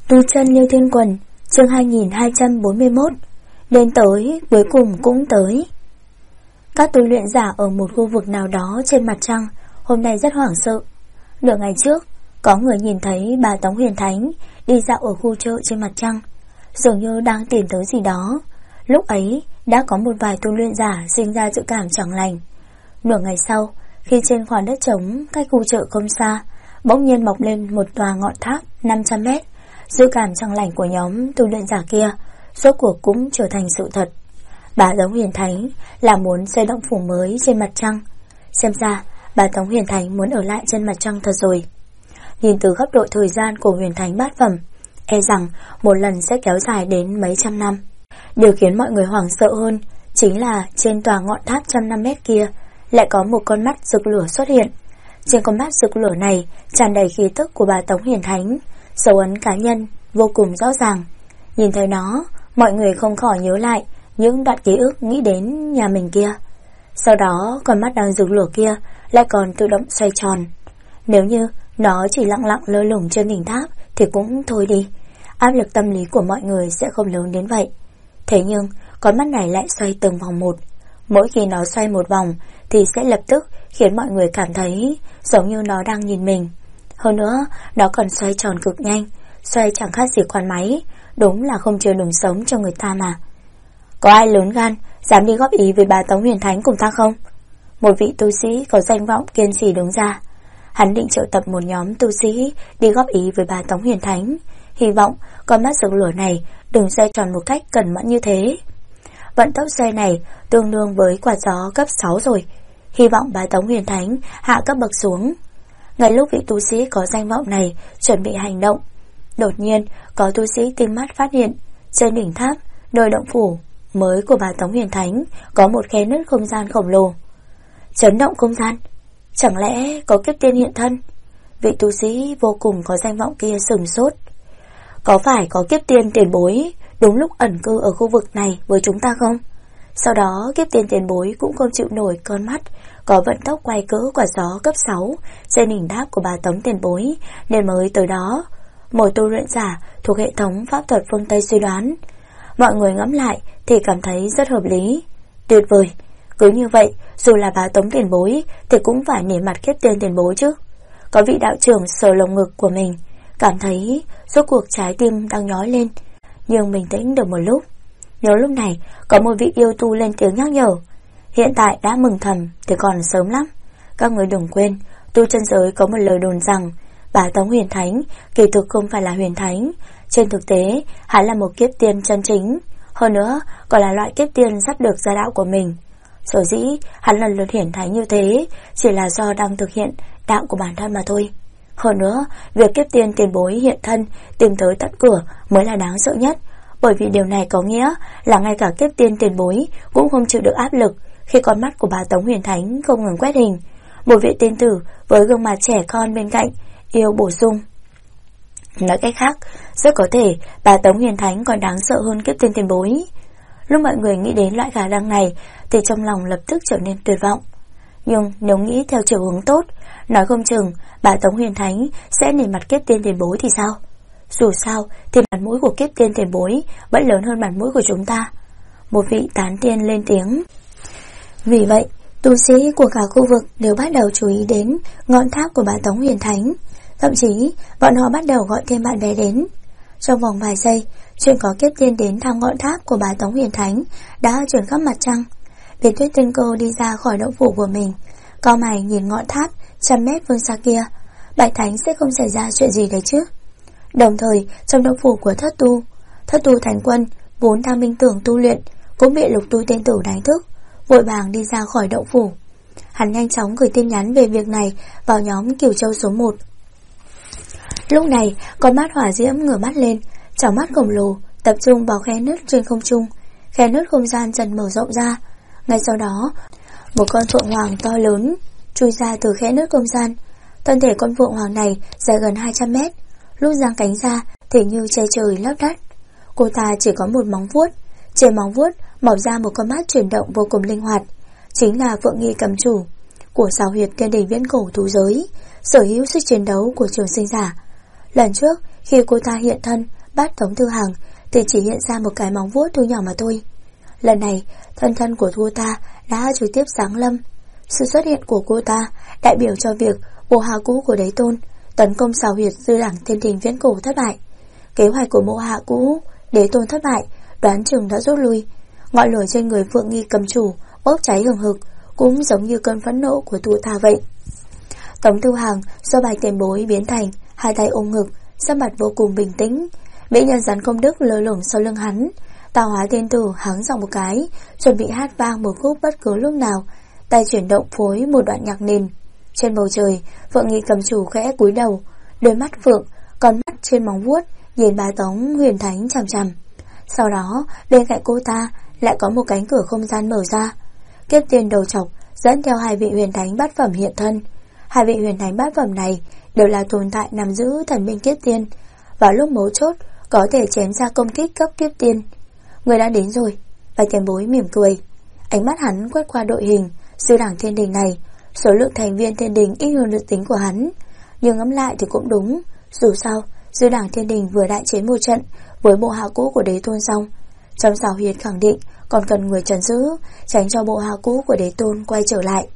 Tu chân như thiên quần, chương 2241. Đến tới, cuối cùng cũng tới. Các tu luyện giả ở một khu vực nào đó trên mặt trăng hôm nay rất hoảng sợ. Nửa ngày trước, có người nhìn thấy bà Tống Huyền Thánh đi dạo ở khu chợ trên mặt trăng, dường như đang tìm tới gì đó. Lúc ấy đã có một vài tu luyện giả sinh ra dự cảm chẳng lành. Nửa ngày sau, khi trên khoảng đất trống cách khu chợ không xa bỗng nhiên mọc lên một tòa ngọn tháp 500 mét, dự cảm chẳng lành của nhóm tu luyện giả kia rốt cuộc cũng trở thành sự thật. Bà Tống Huyền Thánh là muốn xây động phủ mới trên mặt trăng. Xem ra bà Tống Huyền Thánh muốn ở lại trên mặt trăng thật rồi. Nhìn từ góc độ thời gian của Huyền Thánh bát phẩm, e rằng một lần sẽ kéo dài đến mấy trăm năm. Điều khiến mọi người hoảng sợ hơn chính là trên tòa ngọn tháp 105 mét kia lại có một con mắt rực lửa xuất hiện. Trên con mắt rực lửa này tràn đầy khí tức của bà Tống Huyền Thánh, dấu ấn cá nhân vô cùng rõ ràng. Nhìn thấy nó, mọi người không khỏi nhớ lại những đoạn ký ức nghĩ đến nhà mình kia. Sau đó con mắt đang rực lửa kia lại còn tự động xoay tròn. Nếu như nó chỉ lặng lặng lơ lửng trên đỉnh tháp thì cũng thôi đi, áp lực tâm lý của mọi người sẽ không lớn đến vậy. Thế nhưng con mắt này lại xoay từng vòng một. Mỗi khi nó xoay một vòng thì sẽ lập tức khiến mọi người cảm thấy giống như nó đang nhìn mình. Hơn nữa, nó còn xoay tròn cực nhanh, xoay chẳng khác gì khoan máy. Đúng là không chừa đường sống cho người ta mà. Có ai lớn gan dám đi góp ý với bà Tống Huyền Thánh cùng ta không? Một vị tu sĩ có danh vọng kiên trì đứng ra. Hắn định triệu tập một nhóm tu sĩ đi góp ý với bà Tống Huyền Thánh, hy vọng con mắt rực lửa này đừng xoay tròn một cách cẩn mẫn như thế. Vận tốc xoay này tương đương với quạt gió cấp 6 rồi. Hy vọng bà Tống Huyền Thánh hạ cấp bậc xuống. Ngay lúc vị tu sĩ có danh vọng này chuẩn bị hành động, đột nhiên có tu sĩ tinh mắt phát hiện trên đỉnh tháp nơi động phủ mới của bà Tống Huyền Thánh có một khe nứt không gian khổng lồ. Chấn động không gian? Chẳng lẽ có kiếp tiên hiện thân? Vị tu sĩ vô cùng có danh vọng kia sửng sốt. Có phải có kiếp tiên tiền bối đúng lúc ẩn cư ở khu vực này với chúng ta không? Sau đó kiếp tiên tiền bối cũng không chịu nổi con mắt có vận tốc quay cỡ quả gió cấp 6 trên đỉnh tháp của bà Tống tiền bối nên mới tới đó. Một tu luyện giả thuộc hệ thống pháp thuật phương Tây suy đoán. Mọi người ngẫm lại thì cảm thấy rất hợp lý. Tuyệt vời. Cứ như vậy, dù là bà Tống tiền bối thì cũng phải nể mặt kiếp tiên tiền bối chứ. Có vị đạo trưởng sờ lồng ngực của mình, cảm thấy rốt cuộc trái tim đang nhói lên, nhưng bình tĩnh được một lúc. Nhớ lúc này có một vị yêu tu lên tiếng nhắc nhở. Hiện tại đã mừng thầm thì còn sớm lắm. Các người đừng quên, tu chân giới có một lời đồn rằng bà Tống Huyền Thánh kỳ thực không phải là huyền thánh. Trên thực tế, hắn là một kiếp tiên chân chính. Hơn nữa, còn là loại kiếp tiên sắp được ra đạo của mình. Sở dĩ hắn lần lượt hiển thánh như thế chỉ là do đang thực hiện đạo của bản thân mà thôi. Hơn nữa, việc kiếp tiên tiền bối hiện thân tìm tới tận cửa mới là đáng sợ nhất. Bởi vì điều này có nghĩa là ngay cả kiếp tiên tiền bối cũng không chịu được áp lực khi con mắt của bà Tống Huyền Thánh không ngừng quét hình. Một vị tiên tử với gương mặt trẻ con bên cạnh yêu bổ sung. Nói cách khác, rất có thể bà Tống Huyền Thánh còn đáng sợ hơn kiếp tiên tiền bối. Lúc mọi người nghĩ đến loại khả năng này thì trong lòng lập tức trở nên tuyệt vọng. Nhưng nếu nghĩ theo chiều hướng tốt, nói không chừng bà Tống Huyền Thánh sẽ nể mặt kiếp tiên tiền bối thì sao? Dù sao thì mặt mũi của kiếp tiên tiền bối vẫn lớn hơn mặt mũi của chúng ta. Một vị tán tiên lên tiếng. Vì vậy, tu sĩ của cả khu vực đều bắt đầu chú ý đến ngọn tháp của bà Tống Huyền Thánh. Thậm chí bọn họ bắt đầu gọi thêm bạn bè đến. Trong vòng vài giây, chuyện có kiếp tiên đến thăm ngọn tháp của bà Tống Huyền Thánh đã chuyển khắp mặt trăng. Biệt Tuyết Tinh Cơ đi ra khỏi động phủ của mình, cau mày nhìn ngọn tháp 100 mét phương xa kia. Bạch Thánh sẽ không xảy ra chuyện gì đấy chứ? Đồng thời, trong động phủ của Thất Tu Thánh Quân vốn đang minh tưởng tu luyện cũng bị Lục Tu tiên tử đánh thức, vội vàng đi ra khỏi động phủ. Hắn nhanh chóng gửi tin nhắn về việc này vào nhóm Kiều Châu số 1. Lúc này, con mắt hỏa diễm ngửa mắt lên, tròng mắt khổng lồ tập trung vào khe nứt trên không trung. Khe nứt không gian dần mở rộng ra. Ngay sau đó, một con phượng hoàng to lớn chui ra từ khe nứt không gian. Thân thể con phượng hoàng này dài gần 200 mét, lúc giang cánh ra thì như che trời lấp đất. Cô ta chỉ có một móng vuốt, trên móng vuốt mọc ra một con mắt chuyển động vô cùng linh hoạt, chính là Phượng Nghi cầm chủ của xào huyệt thiên đỉnh viễn cổ thú giới, sở hữu sức chiến đấu của trường sinh giả. Lần trước khi cô ta hiện thân bắt Tống Thư Hằng thì chỉ hiện ra một cái móng vuốt thu nhỏ mà thôi. Lần này thân thân của cô ta đã trực tiếp giáng lâm. Sự xuất hiện của cô ta đại biểu cho việc bộ hạ cũ của Đế Tôn tấn công xào huyệt Dư Đảng Thiên Đình viễn cổ thất bại. Kế hoạch của bộ hạ cũ Đế Tôn thất bại, đoán chừng đã rút lui. Ngọn lửa trên người Phượng Nghi cầm chủ bốc cháy hừng hực, cũng giống như cơn phẫn nộ của Tu Tha vậy. Tống Thư Hằng do Bạch Tiền Bối biến thành, hai tay ôm ngực, sắc mặt vô cùng bình tĩnh. Mỹ nhân rắn công đức lơ lửng sau lưng hắn. Tào Hóa Tiên Tử hắng giọng một cái, chuẩn bị hát vang một khúc bất cứ lúc nào, tay chuyển động phối một đoạn nhạc nền. Trên bầu trời, Phượng Nghi cầm chủ khẽ cúi đầu, đôi mắt phượng, con mắt trên móng vuốt nhìn bà Tống Huyền Thánh chằm chằm. Sau đó, bên cạnh cô ta lại có một cánh cửa không gian mở ra. Kiếp Tiên đầu chọc dẫn theo hai vị huyền thánh bát phẩm hiện thân. Hai vị huyền thánh bát phẩm này đều là tồn tại nắm giữ thần binh Kiếp Tiên, vào lúc mấu chốt có thể chém ra công kích cấp Kiếp Tiên. Người đã đến rồi. Bạch Tiền Bối mỉm cười, ánh mắt hắn quét qua đội hình Dư Đảng Thiên Đình này. Số lượng thành viên Thiên Đình ít hơn dự tính của hắn, nhưng ngẫm lại thì cũng đúng. Dù sao Dư Đảng Thiên Đình vừa đại chiến một trận với bộ hạ cũ của Đế Tôn xong, trong xào huyệt khẳng định còn cần người trấn giữ, tránh cho bộ hạ cũ của Đế Tôn quay trở lại.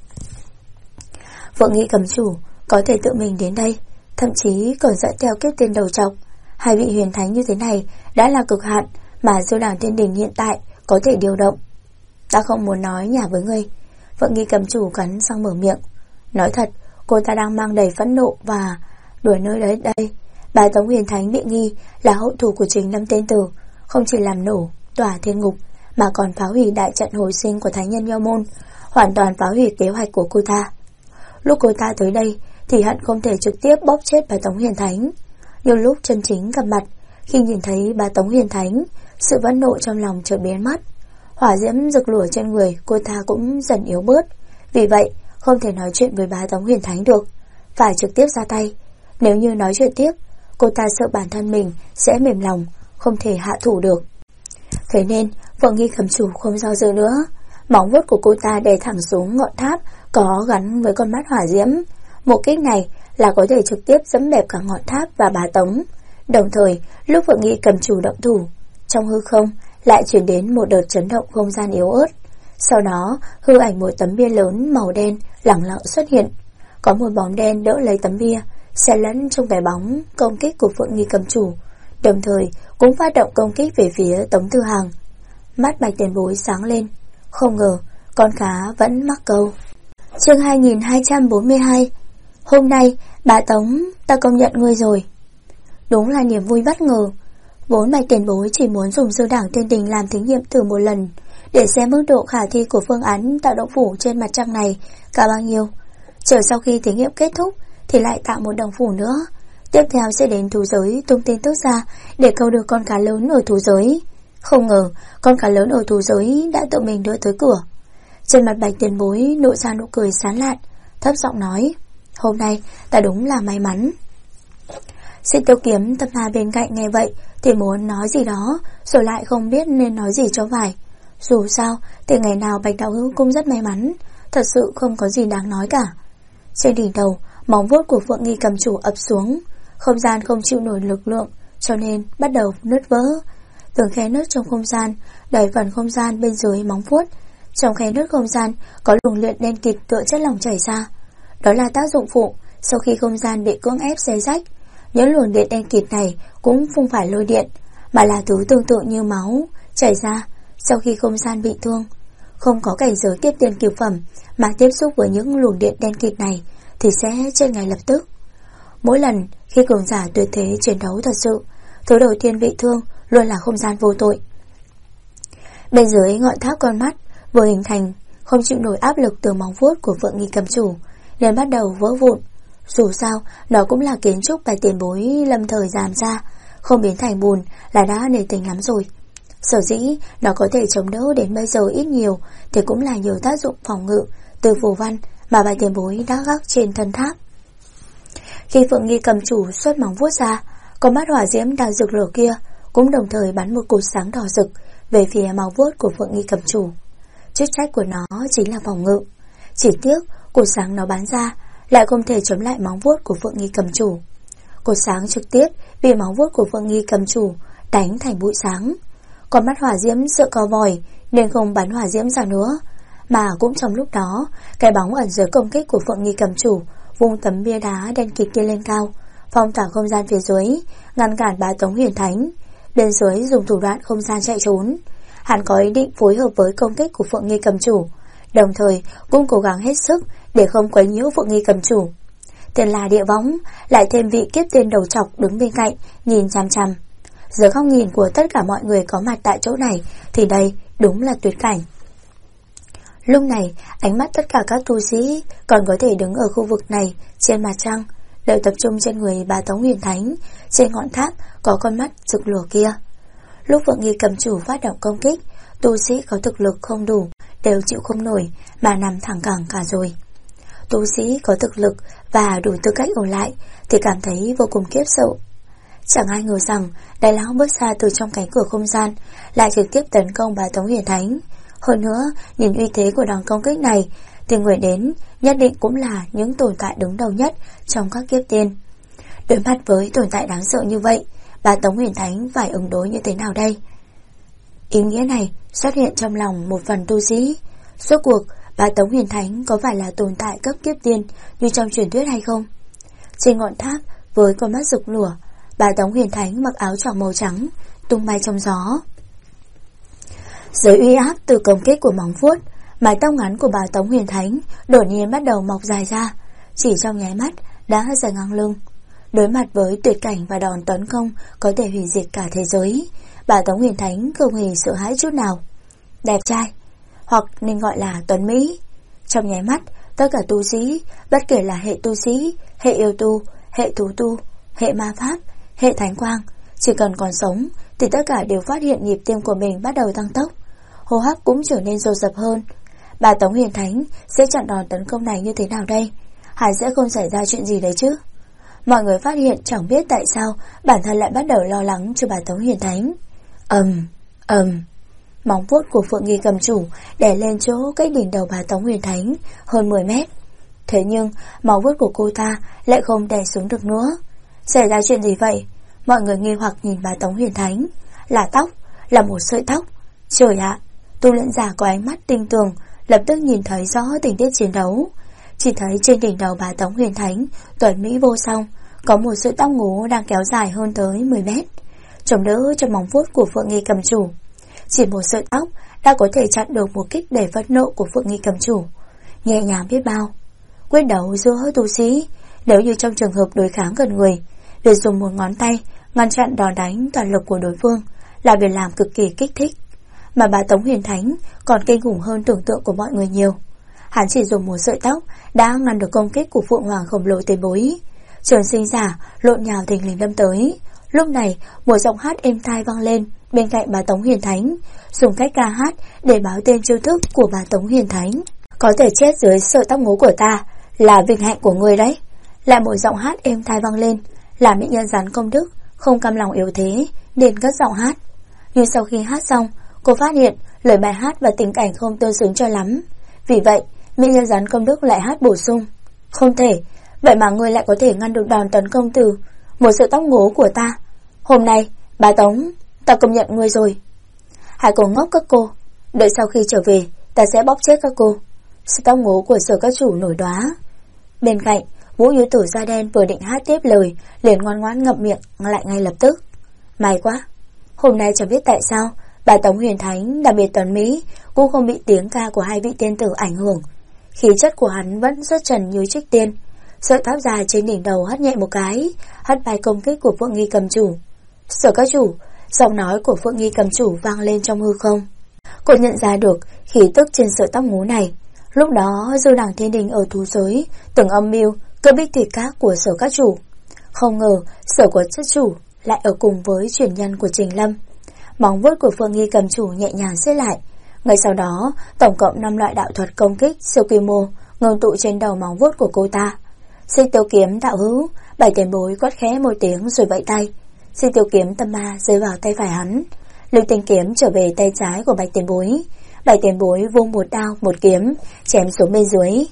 Phượng Nghi cầm chủ có thể tự mình đến đây, thậm chí còn dẫn theo Kiếp Tiên đầu trọc. Hai vị huyền thánh như thế này đã là cực hạn mà Dư Đảng Thiên Đình hiện tại có thể điều động. Ta không muốn nói nhảm với ngươi. Phượng Nghi cầm chủ cắn răng mở miệng. Nói thật, cô ta đang mang đầy phẫn nộ và đuổi nơi đấy đây. Bà Tống Huyền Thánh bị nghi là hậu thủ của Trình Lâm Tên Tử, không chỉ làm nổ tỏa thiên ngục mà còn phá hủy đại trận hồi sinh của Thánh Nhân Nho Môn, hoàn toàn phá hủy kế hoạch của cô ta. Lúc cô ta tới đây thì hận không thể trực tiếp bóp chết bà Tống Huyền Thánh, nhưng lúc chân chính gặp mặt, khi nhìn thấy bà Tống Huyền Thánh, sự phẫn nộ trong lòng chợt biến mất. Hỏa diễm rực lửa trên người cô ta cũng dần yếu bớt. Vì vậy không thể nói chuyện với bà Tống Huyền Thánh được, phải trực tiếp ra tay. Nếu như nói chuyện tiếp, cô ta sợ bản thân mình sẽ mềm lòng, không thể hạ thủ được. Thế nên Phượng Nghi cầm chủ không do dự nữa. Móng vuốt của cô ta đè thẳng xuống ngọn tháp có gắn với con mắt hỏa diễm. Một kích này là có thể trực tiếp giẫm bẹp cả ngọn tháp và bà Tống. Đồng thời lúc Phượng Nghi cầm chủ động thủ, trong hư không lại chuyển đến một đợt chấn động không gian yếu ớt. Sau đó hư ảnh một tấm bia lớn màu đen lẳng lặng xuất hiện. Có một bóng đen đỡ lấy tấm bia, xen lẫn trong vẻ bóng công kích của Phượng Nghi cầm chủ, đồng thời cũng phát động công kích về phía Tống Thư Hằng. Mắt Bạch Tiền Bối sáng lên, không ngờ con cá vẫn mắc câu. Chương 2242. Hôm nay bà Tống, ta công nhận ngươi rồi. Đúng là niềm vui bất ngờ. Vốn Bạch Tiền Bối chỉ muốn dùng Dư Đảng Thiên Đình làm thí nghiệm thử một lần, để xem mức độ khả thi của phương án tạo động phủ trên mặt trăng này cả bao nhiêu. Chờ sau khi thí nghiệm kết thúc thì lại tạo một đồng phủ nữa. Tiếp theo sẽ đến thú giới tung tin tức ra để câu được con cá lớn ở thú giới. Không ngờ con cá lớn ở thú giới đã tự mình đưa tới cửa. Trên mặt Bạch Tiền Bối nụ ra nụ cười sán lạn, thấp giọng nói, hôm nay ta đúng là may mắn. Xích Tiêu Kiếm Tâm Ma bên cạnh nghe vậy thì muốn nói gì đó, rồi lại không biết nên nói gì cho phải. Dù sao thì ngày nào Bạch Đạo Hữu cũng rất may mắn, thật sự không có gì đáng nói cả. Trên đỉnh đầu, móng vuốt của Phượng Nghi cầm chủ ập xuống, không gian không chịu nổi lực lượng, cho nên bắt đầu nứt vỡ. Từng khe nứt trong không gian đầy phần không gian bên dưới móng vuốt. Trong khe nứt không gian có luồng luyện đen kịt tựa chất lỏng chảy ra. Đó là tác dụng phụ sau khi không gian bị cưỡng ép xé rách. Những luồng điện đen kịt này cũng không phải lôi điện, mà là thứ tương tự như máu chảy ra sau khi không gian bị thương. Không có cảnh giới Kiếp Tiên cửu phẩm mà tiếp xúc với những luồng điện đen kịt này thì sẽ chết ngay lập tức. Mỗi lần khi cường giả tuyệt thế chiến đấu thật sự, thứ đầu tiên bị thương luôn là không gian vô tội. Bên dưới ngọn tháp con mắt vừa hình thành, không chịu nổi áp lực từ móng vuốt của Phượng Nghi cầm chủ nên bắt đầu vỡ vụn. Dù sao nó cũng là kiến trúc Bạch Tiền Bối lâm thời làm ra, không biến thành bùn là đã nể tình lắm rồi. Sở dĩ nó có thể chống đỡ đến bây giờ ít nhiều thì cũng là nhiều tác dụng phòng ngự từ phù văn mà Bạch Tiền Bối đã gác trên thân tháp. Khi Phượng Nghi cầm chủ xuất móng vuốt ra, con mắt hỏa diễm đang rực lửa kia cũng đồng thời bắn một cột sáng đỏ rực về phía móng vuốt của Phượng Nghi cầm chủ. Chức trách của nó chính là phòng ngự, chỉ tiếc cột sáng nó bắn ra lại không thể chống lại móng vuốt của Phượng Nghi cầm chủ. Cột sáng trực tiếp bị móng vuốt của Phượng Nghi cầm chủ đánh thành bụi sáng. Con mắt hỏa diễm sợ co vòi nên không bắn hỏa diễm ra nữa. Mà cũng trong lúc đó, cái bóng ẩn dưới công kích của Phượng Nghi Cầm Chủ vung tấm bia đá đen kịt kia lên cao, phong tỏa không gian phía dưới, ngăn cản Bá Tống Huyền Thánh. Bên dưới dùng thủ đoạn không gian chạy trốn. Hắn có ý định phối hợp với công kích của Phượng Nghi Cầm Chủ, đồng thời cũng cố gắng hết sức để không quấy nhiễu Phượng Nghi Cầm Chủ. Tiền là địa võng, lại thêm vị kiếp tiên đầu trọc đứng bên cạnh nhìn chằm chằm. Dưới góc nhìn của tất cả mọi người có mặt tại chỗ này thì đây đúng là tuyệt cảnh. Lúc này, ánh mắt tất cả các tu sĩ còn có thể đứng ở khu vực này trên mặt trăng đều tập trung trên người Bá Tống Huyền Thánh. Trên ngọn tháp có con mắt rực lửa kia. Lúc Phượng Nghi Cầm Chủ phát động công kích, tu sĩ có thực lực không đủ đều chịu không nổi mà nằm thẳng cẳng cả rồi. Tu sĩ có thực lực và đủ tư cách ở lại thì cảm thấy vô cùng khiếp sợ. Chẳng ai ngờ rằng Đại Lão bước ra từ trong cánh cửa không gian lại trực tiếp tấn công Bá Tống Huyền Thánh. Hơn nữa, nhìn uy thế của đòn công kích này thì người đến nhất định cũng là những tồn tại đứng đầu nhất trong các kiếp tiên. Đối mặt với tồn tại đáng sợ như vậy, Bá Tống Huyền Thánh phải ứng đối như thế nào đây? Ý nghĩa này xuất hiện trong lòng một phần tu sĩ. Rốt cuộc Bá Tống Huyền Thánh có phải là tồn tại cấp kiếp tiên như trong truyền thuyết hay không? Trên ngọn tháp với con mắt rực lửa, Bá Tống Huyền Thánh mặc áo choàng màu trắng tung bay trong gió. Dưới uy áp từ công kích của móng vuốt, mái tóc ngắn của Bá Tống Huyền Thánh đột nhiên bắt đầu mọc dài ra, chỉ trong nháy mắt đã dài ngang lưng. Đối mặt với tuyệt cảnh và đòn tấn công có thể hủy diệt cả thế giới, Bá Tống Huyền Thánh không hề sợ hãi chút nào. Đẹp trai, hoặc nên gọi là tuấn Mỹ. Trong nháy mắt, tất cả tu sĩ, bất kể là hệ tu sĩ, hệ yêu tu, hệ thú tu, hệ ma pháp, hệ thánh quang, chỉ cần còn sống thì tất cả đều phát hiện nhịp tim của mình bắt đầu tăng tốc, hô hấp cũng trở nên dồn dập hơn. Bá Tống Huyền Thánh sẽ chặn đòn tấn công này như thế nào đây? Hắn sẽ không xảy ra chuyện gì đấy chứ? Mọi người phát hiện chẳng biết tại sao bản thân lại bắt đầu lo lắng cho Bá Tống Huyền Thánh. Móng vuốt của Phượng Nghi Cầm Chủ đè lên chỗ cách đỉnh đầu Bá Tống Huyền Thánh hơn 10 mét. Thế nhưng móng vuốt của cô ta lại không đè xuống được nữa. Xảy ra chuyện gì vậy? Mọi người nghi hoặc nhìn Bá Tống Huyền Thánh. Là tóc, là một sợi tóc. Trời ạ, tu luyện giả có ánh mắt tinh tường lập tức nhìn thấy rõ tình tiết chiến đấu. Chỉ thấy trên đỉnh đầu Bá Tống Huyền Thánh tuấn mỹ vô song có một sợi tóc ngố đang kéo dài hơn tới 10 mét, chống đỡ cho móng vuốt của Phượng Nghi Cầm Chủ. Chỉ một sợi tóc đã có thể chặn được một kích đầy phẫn nộ của Phượng Nghi Cầm Chủ. Nhẹ nhàng biết bao. Quyết đấu giữa tu sĩ, nếu như trong trường hợp đối kháng gần người, việc dùng một ngón tay ngăn chặn đòn đánh toàn lực của đối phương là việc làm cực kỳ kích thích. Mà Bá Tống Huyền Thánh còn kinh khủng hơn tưởng tượng của mọi người nhiều. Hắn chỉ dùng một sợi tóc đã ngăn được công kích của Phượng Hoàng khổng lồ tiền bối. Trường sinh giả lộn nhào thình lình đâm tới. Lúc này một giọng hát êm tai vang lên bên cạnh Bá Tống Huyền Thánh, dùng cách ca hát để báo tên chiêu thức của Bá Tống Huyền Thánh. Có thể chết dưới sợi tóc ngố của ta là vinh hạnh của ngươi đấy. Lại một giọng hát êm tai vang lên, làm mỹ nhân rắn công đức không cam lòng yếu thế nên cất giọng hát. Nhưng sau khi hát xong, cô phát hiện lời bài hát và tình cảnh không tương xứng cho lắm. Vì vậy mỹ nhân rắn công đức lại hát bổ sung. Không thể, vậy mà ngươi lại có thể ngăn được đòn tấn công từ một sợi tóc ngố của ta. Hôm nay Bá Tống, ta công nhận ngươi rồi. Hai cô ngốc các cô, đợi sau khi trở về ta sẽ bóp chết các cô. Sợi tóc ngố của Sở Các Chủ nổi đóa. Bên cạnh Vũ Yếu Tử da đen vừa định hát tiếp lời liền ngoan ngoãn ngậm miệng lại ngay lập tức. May quá, hôm nay chẳng biết tại sao Bá Tống Huyền Thánh đặc biệt tuấn mỹ cũng không bị tiếng ca của hai vị tiên tử ảnh hưởng. Khí chất của hắn vẫn xuất trần như trích tiên. Sợi tóc dài trên đỉnh đầu hất nhẹ một cái, hất bay công kích của Phượng Nghi Cầm Chủ. Sở Các Chủ, giọng nói của Phượng Nghi Cầm Chủ vang lên trong hư không. Cô nhận ra được khí tức trên sợi tóc ngố này. Lúc đó Dư Đằng Thiên Đình ở thú giới từng âm mưu cơ bích thủy các của Sở Các Chủ. Không ngờ Sở của Các Chủ lại ở cùng với truyền nhân của Trình Lâm. Móng vuốt của Phượng Nghi Cầm Chủ nhẹ nhàng siết lại. Ngay sau đó tổng cộng 5 loại đạo thuật công kích siêu quy mô ngưng tụ trên đầu móng vuốt của cô ta. Xích Tiêu Kiếm đạo hữu, Bảy tiền bối quát khẽ một tiếng rồi vẫy tay. Xích Tiêu Kiếm tâm ma rơi vào tay phải hắn. Lưu Tinh Kiếm trở về tay trái của Bạch tiền bối. Bạch tiền bối vung một đao một kiếm chém xuống bên dưới.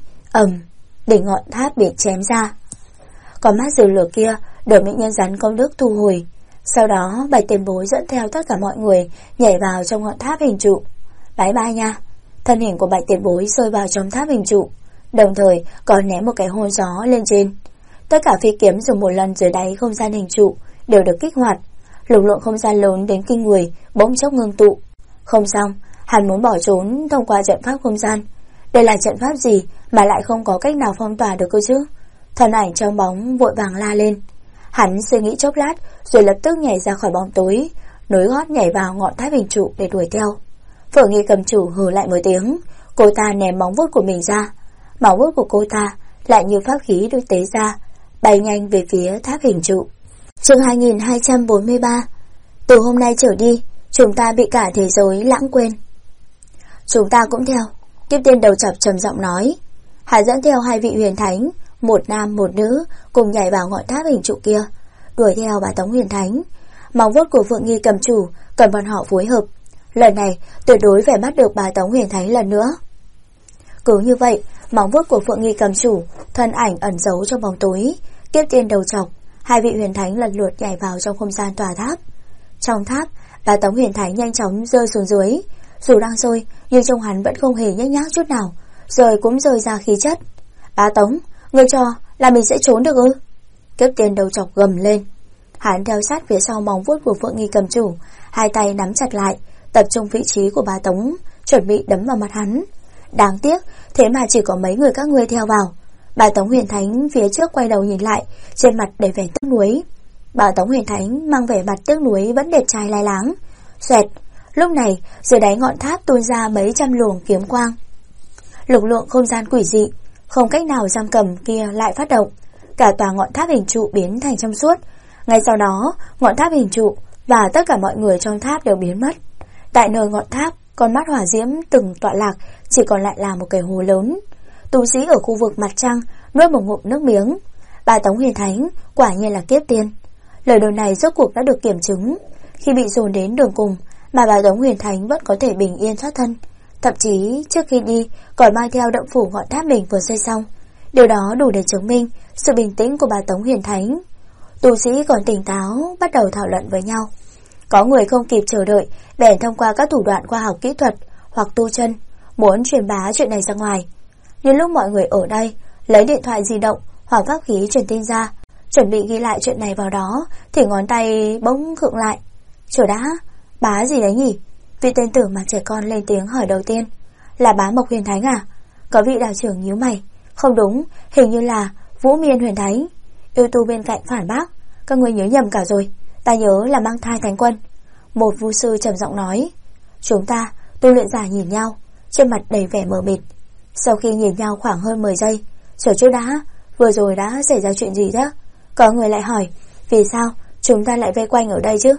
Đỉnh ngọn tháp bị chém ra. Con mắt rực lửa kia được mỹ nhân rắn công đức thu hồi. Sau đó Bạch Tiền Bối dẫn theo tất cả mọi người nhảy vào trong ngọn tháp hình trụ. Bye bye nha. Thân hình của Bạch Tiền Bối rơi vào trong tháp hình trụ, đồng thời còn ném một cái hôn gió lên trên. Tất cả phi kiếm dùng một lần dưới đáy không gian hình trụ đều được kích hoạt. Lực lượng không gian lớn đến kinh người bỗng chốc ngưng tụ. Không xong, hắn muốn bỏ trốn thông qua trận pháp không gian. Đây là trận pháp gì mà lại không có cách nào phong tỏa được cơ chứ? Thân ảnh trong bóng vội vàng la lên. Hắn suy nghĩ chốc lát rồi lập tức nhảy ra khỏi bóng tối, nối gót nhảy vào ngọn tháp hình trụ để đuổi theo. Phượng Nghi Cầm Chủ hừ lại một tiếng, cô ta ném móng vuốt của mình ra. Móng vuốt của cô ta lại như pháp khí được tế ra, bay nhanh về phía tháp hình trụ. Chương 2243. Từ hôm nay trở đi, chúng ta bị cả thế giới lãng quên. Chúng ta cũng theo. Tiếp tiên đầu chọc trầm giọng nói. Hắn dẫn theo 2 vị huyền thánh, một nam một nữ, cùng nhảy vào ngọn tháp hình trụ kia, đuổi theo bà Tống Huyền Thánh. Móng vuốt của Phượng Nghi Cầm Chủ cần bọn họ phối hợp. Lần này tuyệt đối phải bắt được bà Tống Huyền Thánh lần nữa. Cứ như vậy, móng vuốt của Phượng Nghi Cầm Chủ, thân ảnh ẩn giấu trong bóng tối. Tiếp tiên đầu chọc, 2 vị huyền thánh lần lượt nhảy vào trong không gian tòa tháp. Trong tháp, bà Tống Huyền Thánh nhanh chóng rơi xuống dưới. Dù đang rơi, nhưng trong hắn vẫn không hề nhếch nhác chút nào, rồi cũng rơi ra khí chất. Bà Tống, ngươi cho là mình sẽ trốn được ư? Tiếp tiên đầu chọc gầm lên. Hắn theo sát phía sau móng vuốt của Phượng Nghi Cầm Chủ, 2 tay nắm chặt lại, tập trung vị trí của bà Tống, chuẩn bị đấm vào mặt hắn. Đáng tiếc, thế mà chỉ có mấy người các ngươi theo vào. Bà Tống Huyền Thánh phía trước quay đầu nhìn lại, trên mặt đầy vẻ tiếc nuối. Bà Tống Huyền Thánh mang vẻ mặt tiếc nuối vẫn đẹp trai lai láng. Xoẹt, lúc này dưới đáy ngọn tháp tuôn ra mấy trăm luồng kiếm quang. Lực lượng không gian quỷ dị, không cách nào giam cầm kia lại phát động. Cả tòa ngọn tháp hình trụ biến thành trong suốt. Ngay sau đó, ngọn tháp hình trụ và tất cả mọi người trong tháp đều biến mất. Tại nơi ngọn tháp, con mắt hỏa diễm từng tọa lạc chỉ còn lại là một cái hồ lớn. Tu sĩ ở khu vực mặt trăng nuốt một ngụm nước miếng. Bà Tống Huyền Thánh quả nhiên là kiếp tiên. Lời đồn này rốt cuộc đã được kiểm chứng. Khi bị dồn đến đường cùng mà bà Tống Huyền Thánh vẫn có thể bình yên thoát thân. Thậm chí trước khi đi còn mang theo động phủ ngọn tháp mình vừa xây xong. Điều đó đủ để chứng minh sự bình tĩnh của bà Tống Huyền Thánh. Tu sĩ còn tỉnh táo bắt đầu thảo luận với nhau. Có người không kịp chờ đợi bèn thông qua các thủ đoạn khoa học kỹ thuật hoặc tu chân muốn truyền bá chuyện này ra ngoài. Nhưng lúc mọi người ở đây lấy điện thoại di động hoặc pháp khí truyền tin ra, chuẩn bị ghi lại chuyện này vào đó, thì ngón tay bỗng khựng lại. Chờ đã, bá gì đấy nhỉ? Vị tên tử mà trẻ con lên tiếng hỏi đầu tiên. Là bá Mộc Huyền Thánh à? Có vị đạo trưởng nhíu mày. Không đúng, hình như là Vũ Miên Huyền Thánh. Yêu tu bên cạnh phản bác. Các người nhớ nhầm cả rồi, ta nhớ là mang thai Thánh Quân. Một vu sư trầm giọng nói. Chúng ta, tu luyện giả nhìn nhau, trên mặt đầy vẻ mờ mịt. Sau khi nhìn nhau khoảng hơn 10 giây, chờ chút đã, vừa rồi đã xảy ra chuyện gì đó? Có người lại hỏi, vì sao chúng ta lại vây quanh ở đây chứ?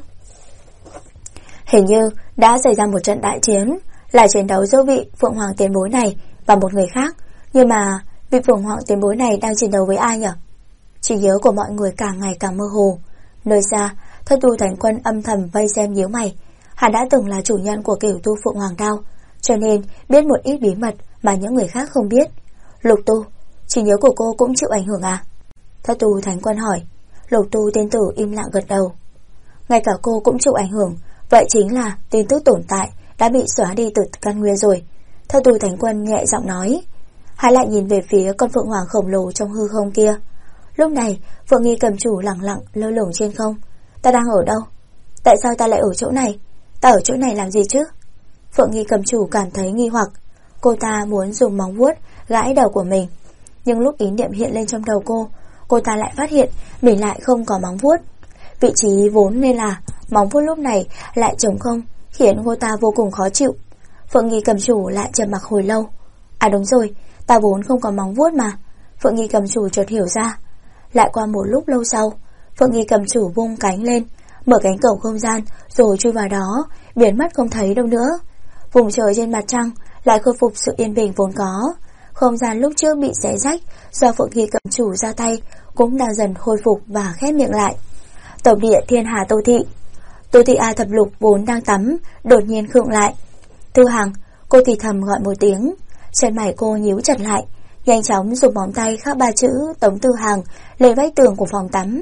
Hình như đã xảy ra một trận đại chiến, là chiến đấu giữa vị Phượng Hoàng Tiền Bối này và một người khác. Nhưng mà vị Phượng Hoàng Tiền Bối này đang chiến đấu với ai nhỉ? Trí nhớ của mọi người càng ngày càng mơ hồ. Nơi xa, Thất Tu Thánh Quân âm thầm vây xem nhíu mày. Hắn đã từng là chủ nhân của cửu tu Phượng Hoàng Đao, cho nên biết một ít bí mật mà những người khác không biết. Lục Tu, trí nhớ của cô cũng chịu ảnh hưởng à? Thất Tu Thánh Quân hỏi. Lục Tu tiên tử im lặng gật đầu. Ngay cả cô cũng chịu ảnh hưởng, vậy chính là tin tức tồn tại đã bị xóa đi từ căn nguyên rồi. Thất Tu Thánh Quân nhẹ giọng nói. Hắn lại nhìn về phía con Phượng Hoàng khổng lồ trong hư không kia. Lúc này Phượng Nghi Cầm Chủ lặng lặng lơ lửng trên không. Ta đang ở đâu? Tại sao ta lại ở chỗ này? Ta ở chỗ này làm gì chứ? Phượng Nghi Cầm Chủ cảm thấy nghi hoặc. Cô ta muốn dùng móng vuốt gãi đầu của mình, nhưng lúc ý niệm hiện lên trong đầu cô ta lại phát hiện mình lại không có móng vuốt. Vị trí vốn nên là móng vuốt lúc này lại trống không, khiến cô ta vô cùng khó chịu. Phượng Nghi Cầm Chủ lại trầm mặc hồi lâu. À đúng rồi, ta vốn không có móng vuốt mà. Phượng Nghi Cầm Chủ chợt hiểu ra. Lại qua một lúc lâu sau, Phượng Nghi Cầm Chủ vung cánh lên, mở cánh cổng không gian rồi chui vào đó, biến mất không thấy đâu nữa. Vùng trời trên mặt trăng lại khôi phục sự yên bình vốn có. Không gian lúc trước bị xé rách do Phượng Nghi Cầm Chủ ra tay cũng đang dần khôi phục và khép miệng lại. Tổng địa Thiên Hà Tô Thị. Tô Thị A Thập Lục vốn đang tắm, đột nhiên khựng lại. Thư Hằng, cô thì thầm gọi một tiếng. Chân mày cô nhíu chặt lại, nhanh chóng dùng móng tay khắc 3 chữ Tống Tư Hằng lên vách tường của phòng tắm.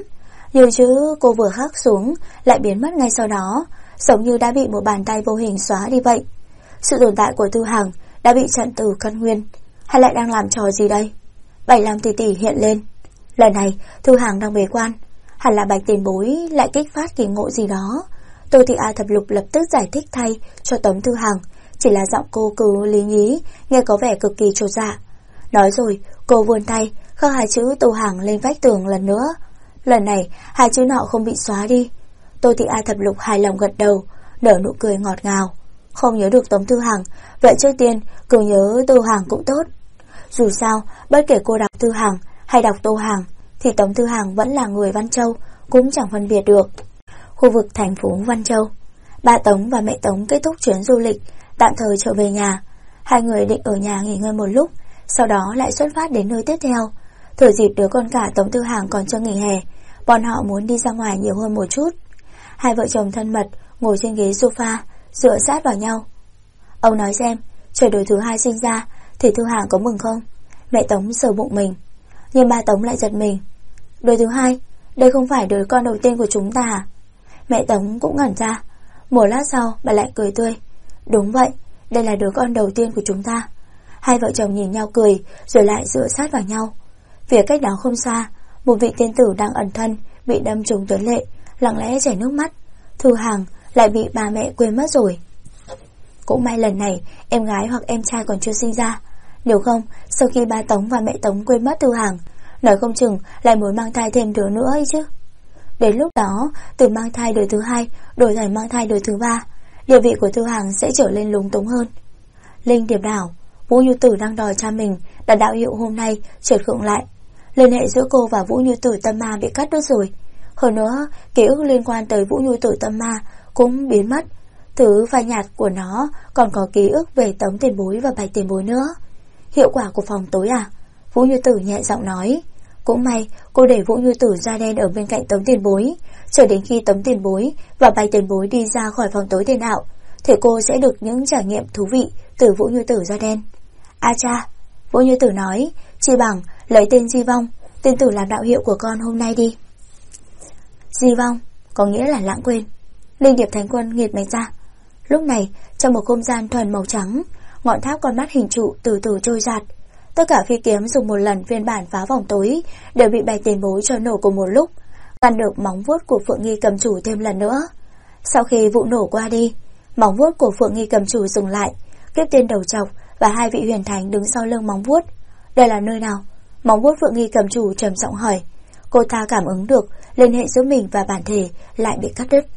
Nhiều chữ cô vừa khắc xuống lại biến mất ngay sau đó, giống như đã bị một bàn tay vô hình xóa đi vậy. Sự tồn tại của Thư Hằng đã bị chặn từ căn nguyên, hay lại đang làm trò gì đây? 75 tỷ tỷ hiện lên. Lần này Thư Hằng đang bế quan, hẳn là Bạch Tiền Bối lại kích phát kỳ ngộ gì đó. Tô Thị A Thập Lục lập tức giải thích thay cho Tống Thư Hằng, chỉ là giọng cô cứ lý nhí, nghe có vẻ cực kỳ chột dạ. Nói rồi cô vươn tay khắc hai chữ Tô Hằng lên vách tường lần nữa. Lần này hai chữ nọ không bị xóa đi. Tô Thị A Thập Lục hài lòng gật đầu, nở nụ cười ngọt ngào. Không nhớ được Tống Thư Hằng, vậy trước tiên cứ nhớ Tô Hằng cũng tốt. Dù sao bất kể cô đọc Thư Hằng hay đọc Tô Hằng thì Tống Thư Hằng vẫn là người Văn Châu, cũng chẳng phân biệt được. Khu vực thành phố Văn Châu, ba Tống và mẹ Tống kết thúc chuyến du lịch, tạm thời trở về nhà. Hai người định ở nhà nghỉ ngơi một lúc, sau đó lại xuất phát đến nơi tiếp theo. Thừa dịp đứa con cả Tống Thư Hằng còn chưa nghỉ hè, bọn họ muốn đi ra ngoài nhiều hơn một chút. Hai vợ chồng thân mật ngồi trên ghế sofa, dựa sát vào nhau. Ông nói xem, trời đứa thứ hai sinh ra thì Thư Hằng có mừng không? Mẹ Tống sờ bụng mình, nhưng ba Tống lại giật mình. Đứa thứ hai, đây không phải đứa con đầu tiên của chúng ta à? Mẹ Tống cũng ngẩn ra. Một lát sau bà lại cười tươi. Đúng vậy, đây là đứa con đầu tiên của chúng ta. Hai vợ chồng nhìn nhau cười, rồi lại dựa sát vào nhau. Phía cách đó không xa, một vị tiên tử đang ẩn thân, bị đâm trúng tuấn lệ, lặng lẽ chảy nước mắt. Thư Hằng lại bị ba mẹ quên mất rồi. Cũng may lần này em gái hoặc em trai còn chưa sinh ra, nếu không sau khi ba Tống và mẹ Tống quên mất Thư Hằng, nói không chừng lại muốn mang thai thêm đứa nữa ấy chứ. Đến lúc đó từ mang thai đứa thứ hai đổi thành mang thai đứa thứ ba, địa vị của Thư Hằng sẽ trở lên lúng túng hơn. Linh Điệp Đảo, Vũ Như Tử đang đòi cha mình là đạo hiệu hôm nay chợt khựng lại. Liên hệ giữa cô và Vũ Như Tử tâm ma bị cắt đứt rồi. Hơn nữa ký ức liên quan tới Vũ Như Tử tâm ma cũng biến mất. Thứ phai nhạt của nó còn có ký ức về Tống Tiền Bối và Bạch Tiền Bối nữa. Hiệu quả của phòng tối à? Vũ Như Tử nhẹ giọng nói. Cũng may cô để Vũ Như Tử da đen ở bên cạnh Tống Tiền Bối, chờ đến khi Tống Tiền Bối và Bạch Tiền Bối đi ra khỏi phòng tối tiền đạo thì cô sẽ được những trải nghiệm thú vị từ Vũ Như Tử da đen. A cha, Vũ Như Tử nói, chi bằng lấy tên Di Vong, tên tử làm đạo hiệu của con hôm nay đi. Di Vong có nghĩa là lãng quên. Linh Điệp Thánh Quân nghiệt mạch ra. Lúc này trong một không gian thuần màu trắng, ngọn tháp con mắt hình trụ từ từ trôi giạt. Tất cả phi kiếm dùng một lần phiên bản phá vòng tối đều bị Bạch Tiền Bối cho nổ cùng một lúc, ngăn được móng vuốt của Phượng Nghi Cầm Chủ thêm lần nữa. Sau khi vụ nổ qua đi, móng vuốt của Phượng Nghi Cầm Chủ dừng lại. Kiếp Tiên Đầu Trọc và hai vị huyền thánh đứng sau lưng móng vuốt. Đây là nơi nào? Móng vuốt Phượng Nghi Cầm Chủ trầm giọng hỏi. Cô ta cảm ứng được liên hệ giữa mình và bản thể lại bị cắt đứt.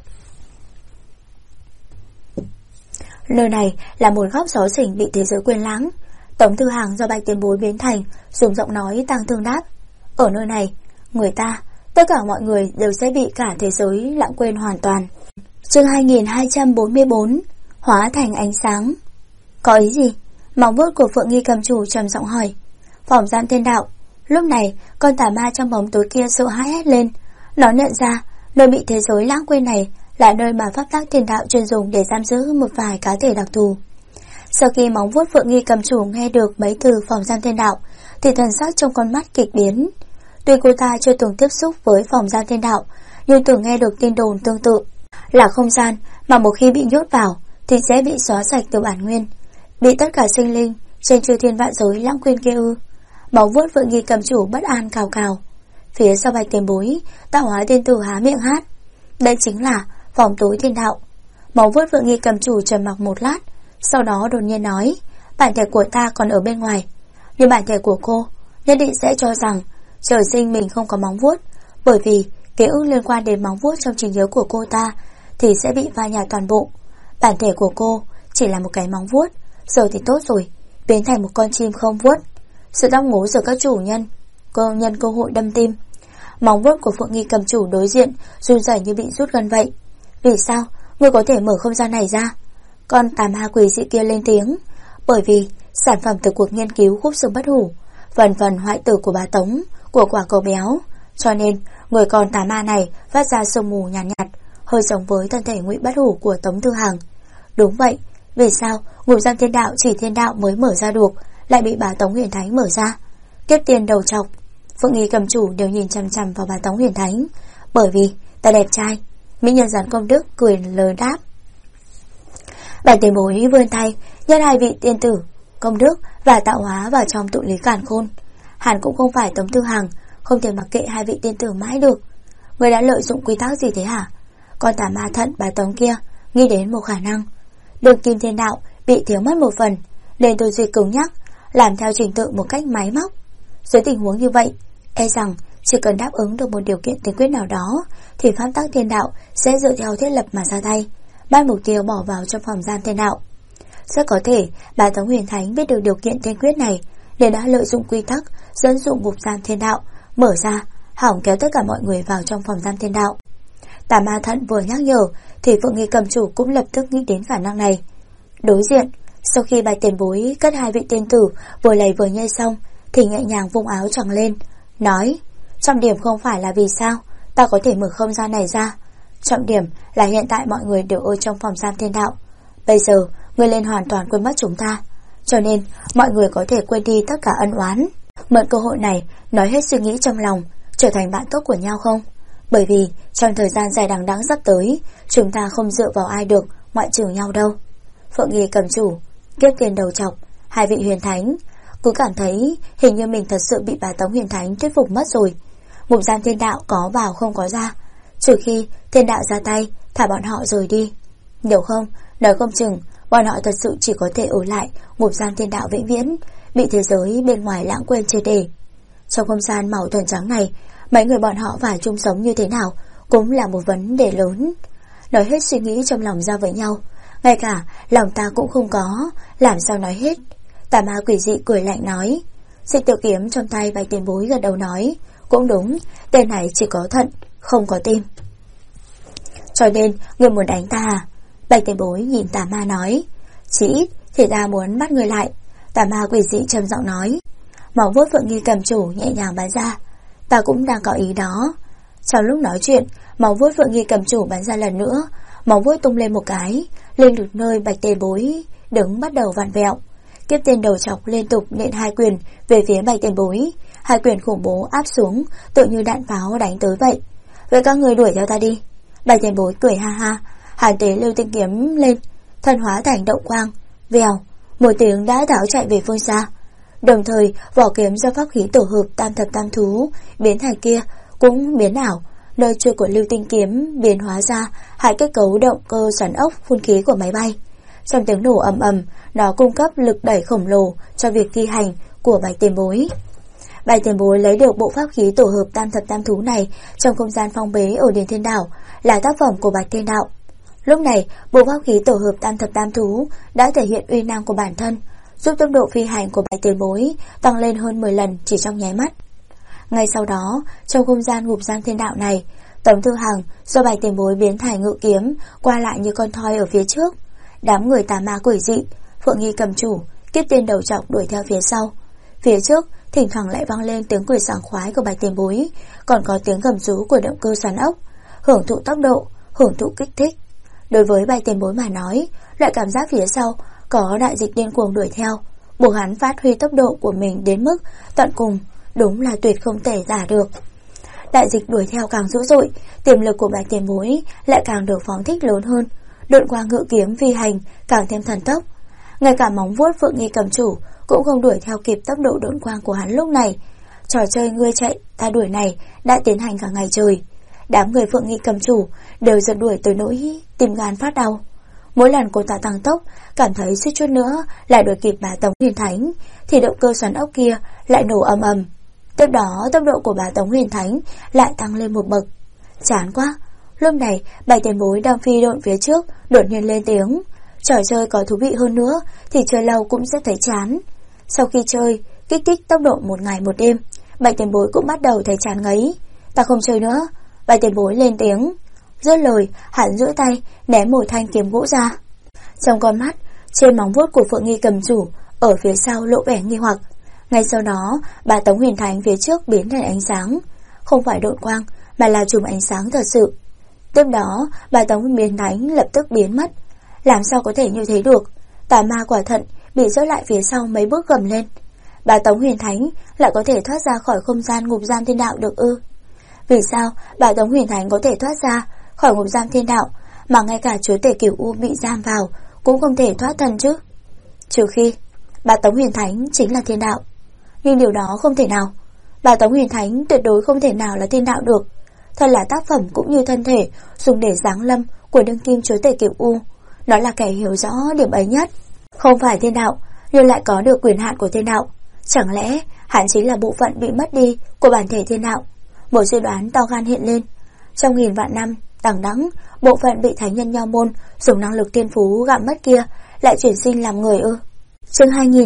Nơi này là một góc xó xỉnh bị thế giới quên lãng. Tống Thư Hằng do Bạch Tiền Bối biến thành, dùng giọng nói tang thương đáp. Ở nơi này, người ta, tất cả mọi người đều sẽ bị cả thế giới lãng quên hoàn toàn. Chương 2244, hóa thành ánh sáng. Có ý gì? Móng vuốt của Phượng Nghi Cầm Chủ trầm giọng hỏi. Phòng giam thiên đạo. Lúc này con tà ma trong bóng tối kia sợ hãi hét lên. Nó nhận ra nơi bị thế giới lãng quên này là nơi mà pháp tắc thiên đạo chuyên dùng để giam giữ một vài cá thể đặc thù. Sau khi móng vuốt Phượng Nghi Cầm Chủ nghe được mấy từ phòng giam thiên đạo thì thần sắc trong con mắt kịch biến. Tuy cô ta chưa từng tiếp xúc với phòng giam thiên đạo, nhưng từng nghe được tin đồn tương tự, là không gian mà một khi bị nhốt vào thì sẽ bị xóa sạch từ bản nguyên, bị tất cả sinh linh trên chư thiên vạn giới lãng quên kia ư? Móng vuốt Phượng Nghi Cầm Chủ bất an cào cào. Phía sau Bạch Tiền Bối, Tạo Hóa Tiên Tử há miệng hát. Đây chính là phòng tối thiên đạo. Móng vuốt Phượng Nghi Cầm Chủ trầm mặc một lát, sau đó đột nhiên nói, bản thể của ta còn ở bên ngoài, nhưng bản thể của cô nhất định sẽ cho rằng trời sinh mình không có móng vuốt, bởi vì ký ức liên quan đến móng vuốt trong trí nhớ của cô ta thì sẽ bị phai nhạt toàn bộ. Bản thể của cô chỉ là một cái móng vuốt, giờ thì tốt rồi, biến thành một con chim không vuốt. Sự đau ngố giữa các chủ nhân nhân cơ hội đâm tim. Móng vuốt của Phượng Nghi Cầm Chủ đối diện run rẩy như bị rút gân vậy. Vì sao ngươi có thể mở không gian này ra? Con tà ma quỷ dị kia lên tiếng. Bởi vì sản phẩm từ cuộc nghiên cứu khúc xương bất hủ, phần hoại tử của bà Tống, của quả cầu béo, cho nên người con tà ma này phát ra sương mù nhàn nhạt, hơi giống với thân thể ngụy bất hủ của Tống Thư Hằng. Đúng vậy, vì sao ngục giam thiên đạo chỉ thiên đạo mới mở ra được lại bị bà Tống Huyền Thánh mở ra? Kiếp Tiên Đầu Trọc, Phượng Nghi Cầm Chủ đều nhìn chằm chằm vào bà Tống Huyền Thánh, Bởi vì ta đẹp trai. Mỹ nhân rắn công đức cười lời đáp. Bảy tiền bối vươn tay nhét hai vị tiên tử công đức và tạo hóa vào trong tụ lý càn khôn. Hắn cũng không phải Tống Tư Hằng, không thể mặc kệ hai vị tiên tử mãi được. Người đã lợi dụng quy tắc gì thế hả? Con tà ma thận bà Tống kia nghĩ đến một khả năng. Đường kim thiên đạo bị thiếu mất một phần, nên tư duy cứng nhắc, làm theo trình tự một cách máy móc. Dưới tình huống như vậy, e rằng chỉ cần đáp ứng được một điều kiện tiên quyết nào đó, thì pháp tắc thiên đạo sẽ dựa theo thiết lập mà ra tay, bắt mục tiêu bỏ vào trong phòng giam thiên đạo. Rất có thể bà Tống Huyền Thánh biết được điều kiện tiên quyết này, nên đã lợi dụng quy tắc dẫn dụ ngục giam thiên đạo mở ra, hỏng kéo tất cả mọi người vào trong phòng giam thiên đạo. Tà ma thận vừa nhắc nhở thì Phượng Nghi Cầm Chủ cũng lập tức nghĩ đến khả năng này. Đối diện, sau khi bài tiền bối cất hai vị tiên tử vừa lầy vừa nhây xong, thì nhẹ nhàng vung áo choàng lên, nói: trọng điểm không phải là vì sao ta có thể mở không gian này ra, trọng điểm là hiện tại mọi người đều ở trong phòng giam thiên đạo. Bây giờ người lên hoàn toàn quên mất chúng ta, cho nên mọi người có thể quên đi tất cả ân oán, mượn cơ hội này nói hết suy nghĩ trong lòng, trở thành bạn tốt của nhau không? Bởi vì trong thời gian dài đằng đẵng sắp tới, chúng ta không dựa vào ai được ngoại trừ nhau đâu. Phượng Nghi Cầm Chủ, Kiếp Tiền Đầu Trọc, hai vị huyền thánh, cứ cảm thấy hình như mình thật sự bị bà Tống Huyền Thánh thuyết phục mất rồi. Ngục giam thiên đạo có vào không có ra, trừ khi thiên đạo ra tay thả bọn họ rời đi. Nếu không, nói không chừng bọn họ thật sự chỉ có thể ở lại ngục giam thiên đạo vĩnh viễn, bị thế giới bên ngoài lãng quên triệt để. Trong không gian màu thuần trắng này, mấy người bọn họ phải chung sống như thế nào cũng là một vấn đề lớn. Nói hết suy nghĩ trong lòng ra với nhau, ngay cả lòng ta cũng không có, làm sao nói hết. Tà ma quỷ dị cười lạnh nói. Xích tiểu kiếm trong tay vài tiền bối gật đầu nói: cũng đúng, tên này chỉ có thận, không có tim. Cho nên người muốn đánh ta à? Bạch tiền bối nhìn tà ma nói. Chỉ ít thì ta muốn bắt người lại. Tà ma quỷ dị trầm giọng nói. Móng vuốt Phượng Nghi Cầm Chủ nhẹ nhàng bắn ra. Ta cũng đang có ý đó. Trong lúc nói chuyện, móng vuốt Phượng Nghi Cầm Chủ bắn ra lần nữa, móng vuốt tung lên một cái, lên được nơi bạch tiền bối đứng bắt đầu vặn vẹo. Kiếp Tiền Đầu Trọc liên tục nện hai quyền về phía bạch tiền bối, hai quyền khủng bố áp xuống, tự như đạn pháo đánh tới vậy. Vậy các người đuổi theo ta đi. Bạch tiền bối cười ha ha, hàn tế lưu tinh kiếm lên, thân hóa thành động quang, vèo, một tiếng đã tháo chạy về phương xa. Đồng thời vỏ kiếm do pháp khí tổ hợp tam thập tam thú biến thành kia cũng biến ảo, nơi chui của lưu tinh kiếm biến hóa ra hai kết cấu động cơ xoắn ốc phun khí của máy bay. Trong tiếng nổ ầm ầm, nó cung cấp lực đẩy khổng lồ cho việc thi hành của bạch tiền bối. Bạch tiền bối lấy được bộ pháp khí tổ hợp tam thập tam thú này trong không gian phong bế ở Điền Thiên Đảo, là tác phẩm của Bạch Thiên Đạo. Lúc này, bộ pháp khí tổ hợp tam thập tam thú đã thể hiện uy năng của bản thân, giúp tốc độ phi hành của bạch tiền bối tăng lên hơn 10 lần chỉ trong nháy mắt. Ngay sau đó, trong không gian ngục giam thiên đạo này, Tống Tư Hằng do bạch tiền bối biến thành ngự kiếm qua lại như con thoi ở phía trước. Đám người tà ma quỷ dị, Phượng Nghi Cầm Chủ, Kiếp Tiền Đầu Trọc đuổi theo phía sau. Phía trước thỉnh thoảng lại vang lên tiếng cười sảng khoái của bạch tiền bối, còn có tiếng gầm rú của động cơ xoắn ốc, hưởng thụ tốc độ, hưởng thụ kích thích. Đối với bạch tiền bối mà nói, loại cảm giác phía sau có đại dịch điên cuồng đuổi theo, buộc hắn phát huy tốc độ của mình đến mức tận cùng, đúng là tuyệt không thể giả được. Đại dịch đuổi theo càng dữ dội, tiềm lực của bạch tiền bối lại càng được phóng thích lớn hơn, độn qua ngự kiếm phi hành càng thêm thần tốc. Ngay cả móng vuốt Phượng Nghi Cầm Chủ cũng không đuổi theo kịp tốc độ độn quang của hắn lúc này. Trò chơi ngươi chạy ta đuổi này đã tiến hành cả ngày trời. Đám người Phượng Nghi Cầm Chủ đều giật đuổi tới nỗi tim gan phát đau. Mỗi lần cô ta tăng tốc, cảm thấy suýt chút nữa lại đuổi kịp bà Tống Huyền Thánh, thì động cơ xoắn ốc kia lại nổ ầm ầm. Tiếp đó tốc độ của bà Tống Huyền Thánh lại tăng lên một bậc. Chán quá. Lúc này bạch tiền bối đang phi độn phía trước đột nhiên lên tiếng. Trò chơi có thú vị hơn nữa thì chơi lâu cũng sẽ thấy chán. Sau khi chơi, kích thích tốc độ một ngày một đêm, bạch tiền bối cũng bắt đầu thấy chán ngấy. Ta không chơi nữa. Bạch tiền bối lên tiếng. Dứt lời, hắn duỗi tay ném một thanh kiếm gỗ ra. Trong con mắt, trên móng vuốt của Phượng Nghi Cầm Chủ ở phía sau lộ vẻ nghi hoặc. Ngay sau đó, bà Tống Huyền Thánh phía trước biến thành ánh sáng, không phải độn quang mà là chùm ánh sáng thật sự. Tiếp đó, bà Tống Huyền Thánh lập tức biến mất. Làm sao có thể như thế được? Tà ma quả thận bị rớt lại phía sau mấy bước gầm lên. Bà Tống Huyền Thánh lại có thể thoát ra khỏi không gian ngục giam thiên đạo được ư? Vì sao bà Tống Huyền Thánh có thể thoát ra khỏi ngục giam thiên đạo, mà ngay cả chúa tể Cửu U bị giam vào cũng không thể thoát thân chứ? Trừ khi bà Tống Huyền Thánh chính là thiên đạo. Nhưng điều đó không thể nào. Bà Tống Huyền Thánh tuyệt đối không thể nào là thiên đạo được. Thật là tác phẩm cũng như thân thể dùng để giáng lâm của đương kim chúa tể Cửu U. Nó là kẻ hiểu rõ điểm ấy nhất. Không phải thiên đạo, nhưng lại có được quyền hạn của thiên đạo. Chẳng lẽ hắn chính là bộ phận bị mất đi của bản thể thiên đạo? Một suy đoán to gan hiện lên. Trong nghìn vạn năm đằng đẵng, bộ phận bị thánh nhân Nho môn dùng năng lực thiên phú gặm mất kia lại chuyển sinh làm người ư? Chương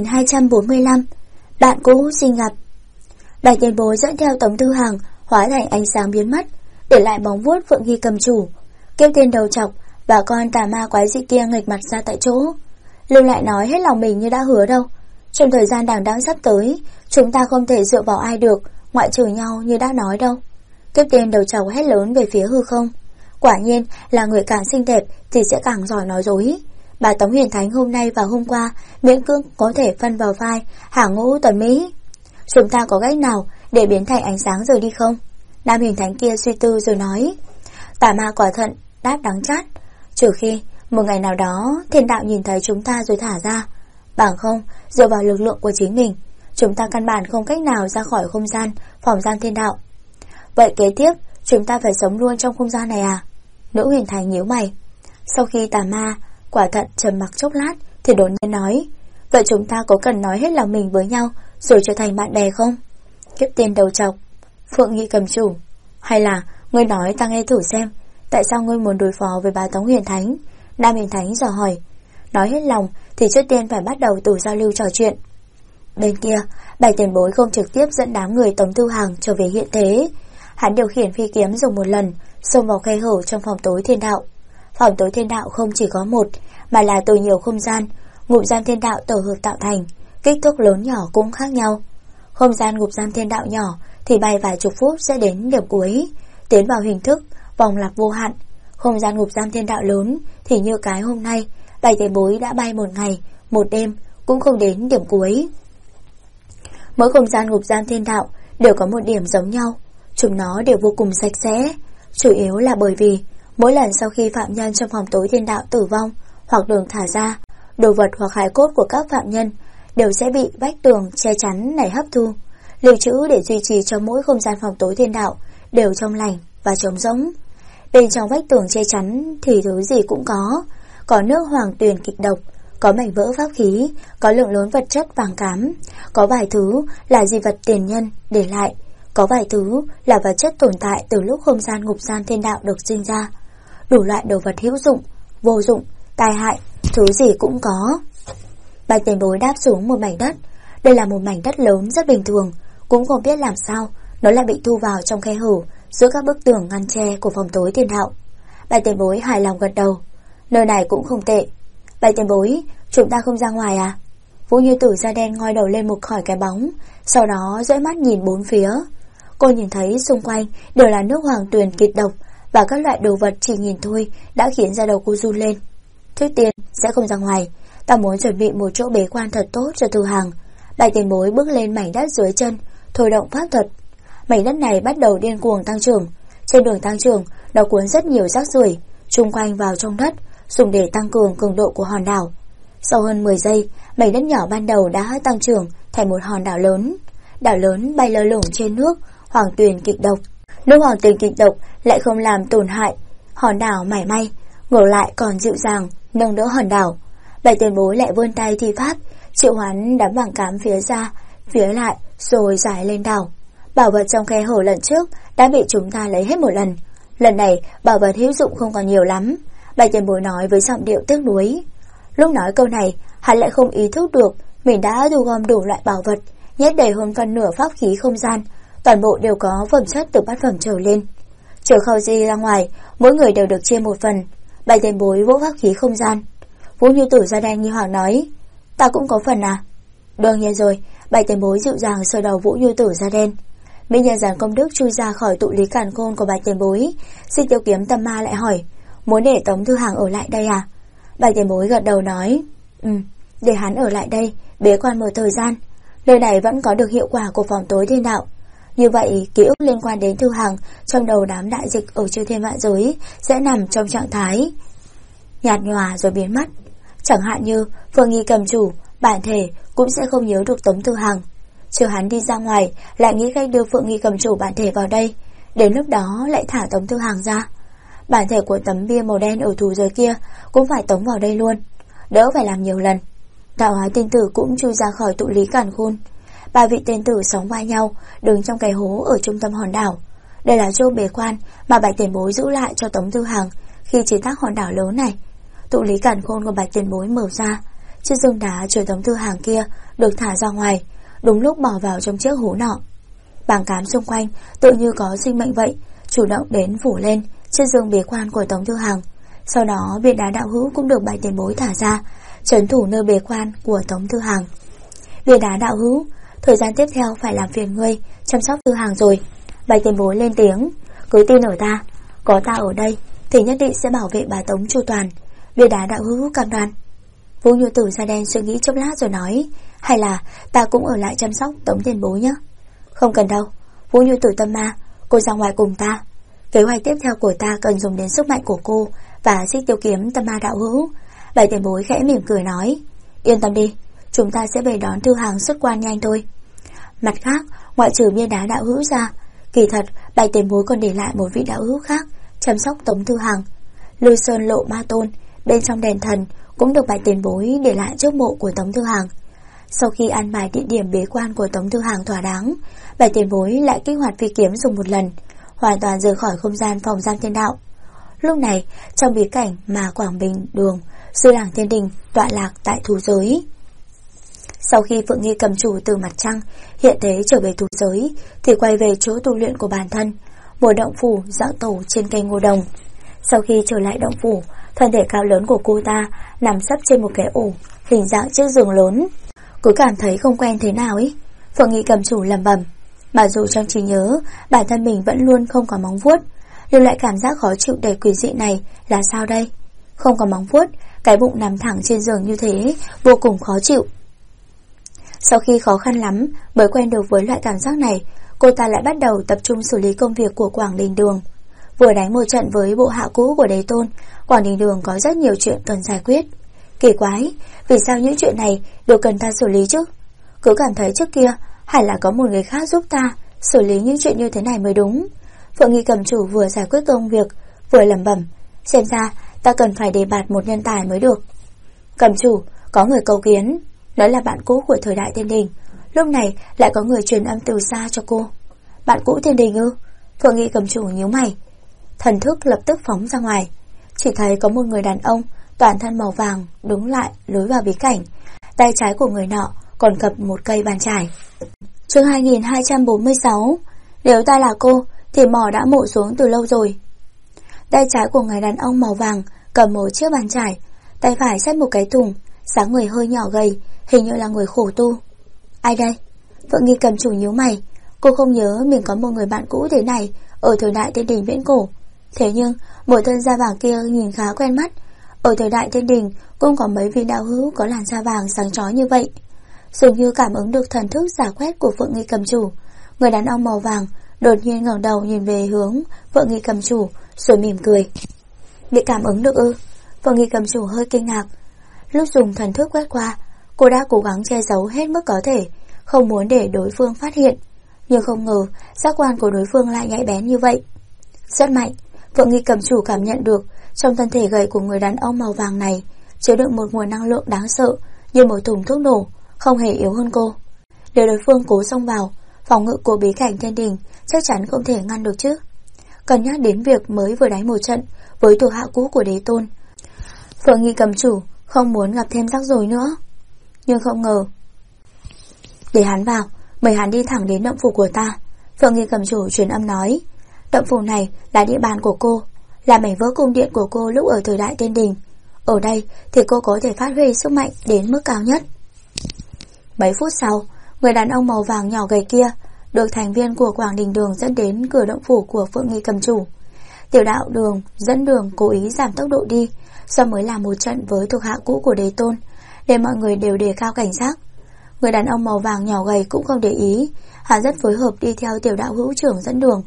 2245. Bạn cũ xin gặp. Bạch Tiền Bối dẫn theo Tống Tư Hằng hóa thành ánh sáng biến mất, để lại bóng vuốt Phượng Nghi cầm chủ. Kiếp Tiên đầu chọc và con tà ma quái dị kia nghịch mặt ra tại chỗ. Lưu lại nói hết lòng mình như đã hứa đâu. Trong thời gian đằng đẵng sắp tới, chúng ta không thể dựa vào ai được, ngoại trừ nhau như đã nói đâu. Kiếp Tiên đầu chọc hét lớn về phía hư không. Quả nhiên là người càng xinh đẹp thì sẽ càng giỏi nói dối. Bà Tống Huyền Thánh hôm nay và hôm qua miễn cưỡng có thể phân vào vai hàng ngũ tuần Mỹ. Chúng ta có cách nào để biến thành ánh sáng rời đi không? Nam Huyền Thánh kia suy tư rồi nói. Tà ma quả thận đáp đắng chát. Trừ khi một ngày nào đó thiên đạo nhìn thấy chúng ta rồi thả ra. Bằng không, dựa vào lực lượng của chính mình, chúng ta căn bản không cách nào ra khỏi không gian phòng gian thiên đạo. Vậy kế tiếp chúng ta phải sống luôn trong không gian này à? Nữ Huyền Thánh nhíu mày. Sau khi tà ma quả thận trầm mặc chốc lát thì đột nhiên nói. Vậy chúng ta có cần nói hết lòng mình với nhau rồi trở thành bạn bè không? Kiếp Tiên đầu chọc. Phượng Nghi cầm chủ. Hay là ngươi nói ta nghe thử xem, tại sao ngươi muốn đối phó với bà Tống Huyền Thánh? Nam Huyền Thánh dò hỏi. Nói hết lòng thì trước tiên phải bắt đầu từ giao lưu trò chuyện. Bên kia, Bạch Tiền Bối không trực tiếp dẫn đám người Tống Tư Hằng trở về hiện thế. Hắn điều khiển phi kiếm dùng một lần, xông vào khe hở trong phòng tối thiên đạo. Phòng tối thiên đạo không chỉ có một, mà là từ nhiều không gian, ngục giam thiên đạo tổ hợp tạo thành, kích thước lớn nhỏ cũng khác nhau. Không gian ngục giam thiên đạo nhỏ thì bay vài chục phút sẽ đến điểm cuối, tiến vào hình thức vòng lặp vô hạn. Không gian ngục giam thiên đạo lớn thì như cái hôm nay, Bạch Tiền Bối đã bay một ngày, một đêm cũng không đến điểm cuối. Mỗi không gian ngục giam thiên đạo đều có một điểm giống nhau, chúng nó đều vô cùng sạch sẽ, chủ yếu là bởi vì mỗi lần sau khi phạm nhân trong phòng tối thiên đạo tử vong hoặc đường thả ra, đồ vật hoặc hài cốt của các phạm nhân đều sẽ bị vách tường che chắn này hấp thu, lưu trữ để duy trì cho mỗi không gian phòng tối thiên đạo đều trong lành và trống rỗng. Bên trong vách tường che chắn thì thứ gì cũng có nước hoàng tuyền kịch độc, có mảnh vỡ pháp khí, có lượng lớn vật chất vàng cám, có vài thứ là di vật tiền nhân để lại, có vài thứ là vật chất tồn tại từ lúc không gian ngục giam thiên đạo được sinh ra. Đủ loại đồ vật hữu dụng, vô dụng, tai hại, thứ gì cũng có. Bạch Tiền Bối đáp xuống một mảnh đất. Đây là một mảnh đất lớn rất bình thường, cũng không biết làm sao nó lại bị thu vào trong khe hở giữa các bức tường ngăn tre của phòng tối thiên đạo. Bạch Tiền Bối hài lòng gật đầu. Nơi này cũng không tệ. Bạch Tiền Bối, chúng ta không ra ngoài à? Vũ Như Tử da đen ngoi đầu lên một khỏi cái bóng, sau đó dõi mắt nhìn bốn phía. Cô nhìn thấy xung quanh đều là nước hoàng tuyền kịch độc và các loại đồ vật chỉ nhìn thôi đã khiến da đầu cô run lên. Trước tiên sẽ không ra ngoài, ta muốn chuẩn bị một chỗ bế quan thật tốt cho Tư Hằng. Bạch Tiền Bối bước lên mảnh đất dưới chân, thôi động pháp thuật. Mảnh đất này bắt đầu điên cuồng tăng trưởng. Trên đường tăng trưởng, nó cuốn rất nhiều rác rưởi chung quanh vào trong đất, dùng để tăng cường cường độ của hòn đảo. Sau hơn 10 giây, mảnh đất nhỏ ban đầu đã tăng trưởng thành một hòn đảo lớn. Đảo lớn bay lơ lửng trên nước hoàng tuyền kịch độc. Nước hoàng tuyền kịch độc lại không làm tổn hại hòn đảo mảy may, ngược lại còn dịu dàng nâng đỡ hòn đảo. Bạch Tiền Bối lại vươn tay thi pháp, triệu hoán đám vàng cám phía ra, phía lại rồi giải lên đảo. Bảo vật trong khe hở lần trước đã bị chúng ta lấy hết một lần. Lần này bảo vật hữu dụng không còn nhiều lắm. Bạch Tiền Bối nói với giọng điệu tiếc nuối. Lúc nói câu này, hắn lại không ý thức được mình đã thu gom đủ loại bảo vật, nhét đầy hơn phân nửa pháp khí không gian, toàn bộ đều có phẩm chất từ bát phẩm trở lên. Chờ Khâu Di ra ngoài, mỗi người đều được chia một phần. Bạch Tiền Bối vỗ pháp khí không gian. Vũ Như Tử da đen nghi hoặc nói, ta cũng có phần à? Đương nhiên rồi. Bạch Tiền Bối dịu dàng sờ đầu Vũ Như Tử da đen. Mỹ nhân giản công đức chui ra khỏi tụ lý càn khôn của Bạch Tiền Bối. Xin Tiêu Kiếm Tâm Ma lại hỏi, muốn để Tống Thư Hàng ở lại đây à? Bạch Tiền Bối gật đầu nói, để hắn ở lại đây bế quan một thời gian. Nơi này vẫn có được hiệu quả của phòng tối thiên đạo. Như vậy, ký ức liên quan đến Thư Hằng trong đầu đám đại dịch ở chư thiên vạn giới sẽ nằm trong trạng thái nhạt nhòa rồi biến mất. Chẳng hạn như Phượng Nghi Cầm Chủ bản thể cũng sẽ không nhớ được Tống Thư Hằng. Chờ hắn đi ra ngoài lại nghĩ cách đưa Phượng Nghi Cầm Chủ bản thể vào đây, đến lúc đó lại thả Tống Thư Hằng ra. Bản thể của tấm bia màu đen ở thù giới kia cũng phải tống vào đây luôn, đỡ phải làm nhiều lần. Tạo hóa tiên tử cũng chui ra khỏi tụ lý càn khôn. Ba vị tiên tử sóng vai nhau đứng trong cái hố ở trung tâm hòn đảo. Đây là chỗ bế quan mà Bạch Tiền Bối giữ lại cho Tống Thư Hằng khi chế tác hòn đảo lớn này. Tụ lý càn khôn của Bạch Tiền Bối mở ra, chiếc giường đá chứa Tống Thư Hằng kia được thả ra ngoài, đúng lúc bỏ vào trong chiếc hố nọ. Bàng cám xung quanh tự như có sinh mệnh vậy, chủ động đến phủ lên chiếc giường bế quan của Tống Thư Hằng. Sau đó viên đá đạo hữu cũng được Bạch Tiền Bối thả ra, trấn thủ nơi bế quan của Tống Thư Hằng. Viên đá đạo hữu, thời gian tiếp theo phải làm phiền ngươi chăm sóc Thư Hằng rồi. Bạch Tiền Bối lên tiếng, cứ tin ở ta, có ta ở đây thì nhất định sẽ bảo vệ bà Tống chu toàn. Viên đá đạo hữu cam đoan. Vũ Nhu Tử da đen suy nghĩ chốc lát rồi nói, hay là ta cũng ở lại chăm sóc Tống Tiền Bối nhé. Không cần đâu, Vũ Nhu Tử tâm ma, cô ra ngoài cùng ta. Kế hoạch tiếp theo của ta cần dùng đến sức mạnh của cô và Xích Tiêu Kiếm tâm ma đạo hữu. Bạch Tiền Bối khẽ mỉm cười nói, yên tâm đi, chúng ta sẽ về đón Thư Hằng xuất quan nhanh thôi. Mặt khác, ngoại trừ viên đá đạo hữu ra, kỳ thật Bạch Tiền Bối còn để lại một vị đạo hữu khác chăm sóc Tống Thư Hằng. Lư Sơn Lộ Ma Tôn bên trong đền thần cũng được Bạch Tiền Bối để lại trước mộ của Tống Thư Hằng. Sau khi an bài địa điểm bế quan của Tống Thư Hằng thỏa đáng, Bạch Tiền Bối lại kích hoạt phi kiếm dùng một lần, hoàn toàn rời khỏi không gian phòng giam thiên đạo. Lúc này, trong bí cảnh mà Quảng Bình Đường, Sư Làng Thiên Đình tọa lạc tại thú giới. Sau khi Phượng Nghi Cầm Chủ từ mặt trăng hiện thế trở về thú giới, thì quay về chỗ tu luyện của bản thân, một động phủ dạo tổ trên cây ngô đồng. Sau khi trở lại động phủ, thân thể cao lớn của cô ta nằm sấp trên một cái ổ hình dạng chiếc giường lớn. Cứ cảm thấy không quen thế nào ấy, Phượng Nghi Cầm Chủ lẩm bẩm. Mà dù trong trí nhớ bản thân mình vẫn luôn không có móng vuốt, nhưng lại cảm giác khó chịu đầy quỷ dị này là sao đây? Không có móng vuốt, cái bụng nằm thẳng trên giường như thế vô cùng khó chịu. Sau khi khó khăn lắm mới quen được với loại cảm giác này, cô ta lại bắt đầu tập trung xử lý công việc của Quảng Đình Đường. Vừa đánh một trận với bộ hạ cũ của Đế Tôn, Quảng Đình Đường có rất nhiều chuyện cần giải quyết. Kỳ quái, vì sao những chuyện này đều cần ta xử lý chứ? Cứ cảm thấy trước kia hẳn là có một người khác giúp ta xử lý những chuyện như thế này mới đúng. Phượng Nghi Cầm Chủ vừa giải quyết công việc vừa lẩm bẩm, xem ra ta cần phải đề bạt một nhân tài mới được. Cầm Chủ, có người cầu kiến, nói là bạn cũ của thời đại Thiên Đình. Lúc này lại có người truyền âm từ xa cho cô. Bạn cũ Thiên Đình ư? Phượng Nghi Cầm Chủ nhíu mày. Thần thức lập tức phóng ra ngoài, chỉ thấy có một người đàn ông toàn thân màu vàng đứng lại lối vào bí cảnh. Tay trái của người nọ còn cầm một cây bàn chải. Chương 2246. Nếu ta là cô thì mỏ đã mổ xuống từ lâu rồi. Tay trái của người đàn ông màu vàng cầm một chiếc bàn chải, tay phải xách một cái thùng, dáng người hơi nhỏ gầy, hình như là người khổ tu. Ai đây? Phượng Nghi Cầm Chủ nhíu mày. Cô không nhớ mình có một người bạn cũ thế này ở thời đại Thiên Đình viễn cổ. Thế nhưng một thân da vàng kia nhìn khá quen mắt. Ở thời đại Thiên Đình cũng có mấy vị đạo hữu có làn da vàng sáng chói như vậy. Dường như cảm ứng được thần thức giả quét của Phượng Nghi Cầm Chủ, người đàn ông màu vàng đột nhiên ngẩng đầu nhìn về hướng Phượng Nghi Cầm Chủ rồi mỉm cười. Bị cảm ứng được ư? Phượng Nghi Cầm Chủ hơi kinh ngạc. Lúc dùng thần thức quét qua, cô đã cố gắng che giấu hết mức có thể, không muốn để đối phương phát hiện. Nhưng không ngờ giác quan của đối phương lại nhạy bén như vậy. Rất mạnh, Phượng Nghi Cầm Chủ cảm nhận được trong thân thể gầy của người đàn ông màu vàng này chứa đựng một nguồn năng lượng đáng sợ như một thùng thuốc nổ, không hề yếu hơn cô. Nếu đối phương cố xông vào, phòng ngự của bí cảnh Thiên Đình chắc chắn không thể ngăn được chứ. Cân nhắc đến việc mới vừa đánh một trận với thuộc hạ cũ của Đế Tôn, Phượng Nghi Cầm Chủ không muốn gặp thêm rắc rối nữa. Nhưng không ngờ, để hắn vào, mời hắn đi thẳng đến động phủ của ta. Phượng Nghi Cầm Chủ truyền âm nói, động phủ này là địa bàn của cô, là mảnh vỡ cung điện của cô lúc ở thời đại Thiên Đình. Ở đây thì cô có thể phát huy sức mạnh đến mức cao nhất. Mấy phút sau, người đàn ông màu vàng nhỏ gầy kia được thành viên của Quảng Đình Đường dẫn đến cửa động phủ của Phượng Nghi Cầm Chủ. Tiểu đạo Đường dẫn đường cố ý giảm tốc độ đi, do mới làm một trận với thuộc hạ cũ của Đế Tôn, để mọi người đều đề cao cảnh giác. Người đàn ông màu vàng nhỏ gầy cũng không để ý, hắn rất phối hợp đi theo tiểu đạo hữu trưởng dẫn đường.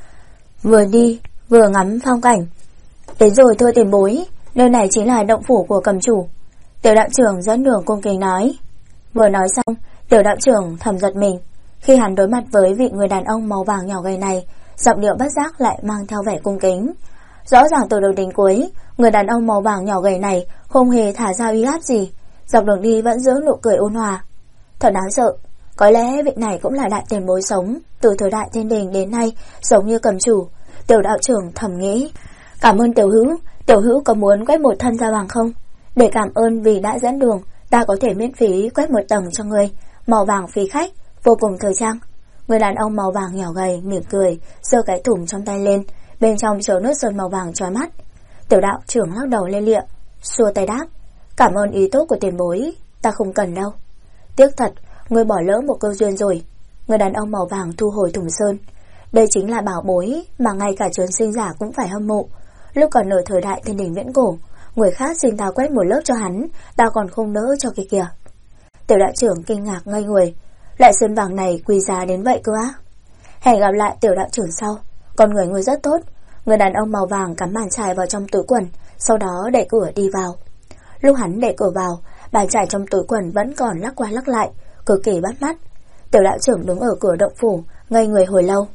Vừa đi vừa ngắm phong cảnh. Đến rồi thưa tiền bối, nơi này chính là động phủ của cầm chủ. Tiểu đạo trưởng dẫn đường cung kính nói. Vừa nói xong, tiểu đạo trưởng thầm giật mình. Khi hắn đối mặt với vị người đàn ông màu vàng nhỏ gầy này, giọng điệu bất giác lại mang theo vẻ cung kính. Rõ ràng từ đầu đến cuối, người đàn ông màu vàng nhỏ gầy này không hề thả ra uy áp gì, dọc đường đi vẫn giữ nụ cười ôn hòa. Thật đáng sợ, có lẽ vị này cũng là đại tiền bối sống từ thời đại thiên đình đến nay, giống như cầm chủ. Tiểu đạo trưởng thầm nghĩ. Cảm ơn tiểu hữu có muốn quét một thân da vàng không? Để cảm ơn vì đã dẫn đường, ta có thể miễn phí quét một tầng cho người, màu vàng phí khách, vô cùng thời trang. Người đàn ông màu vàng nhỏ gầy mỉm cười, giơ cái thùng trong tay lên, bên trong chứa nước sơn màu vàng chói mắt. Tiểu đạo trưởng lắc đầu lia lịa, xua tay đáp. Cảm ơn ý tốt của tiền bối, ta không cần đâu. Tiếc thật, ngươi bỏ lỡ một cơ duyên rồi. Người đàn ông màu vàng thu hồi thùng sơn. Đây chính là bảo bối mà ngay cả trường sinh giả cũng phải hâm mộ. Lúc còn ở thời đại thiên đình viễn cổ, người khác xin ta quét một lớp cho hắn, ta còn không nỡ cho kia kìa. Tiểu đạo trưởng kinh ngạc ngây người. Loại sơn vàng này quý giá đến vậy cơ á? Hẹn gặp lại tiểu đạo trưởng sau. Con người ngươi rất tốt. Người đàn ông màu vàng cắm bàn chải vào trong túi quần, sau đó đẩy cửa đi vào. Lúc hắn đẩy cửa vào, bàn chải trong túi quần vẫn còn lắc qua lắc lại, cực kỳ bắt mắt. Tiểu đạo trưởng đứng ở cửa động phủ, ngây người hồi lâu.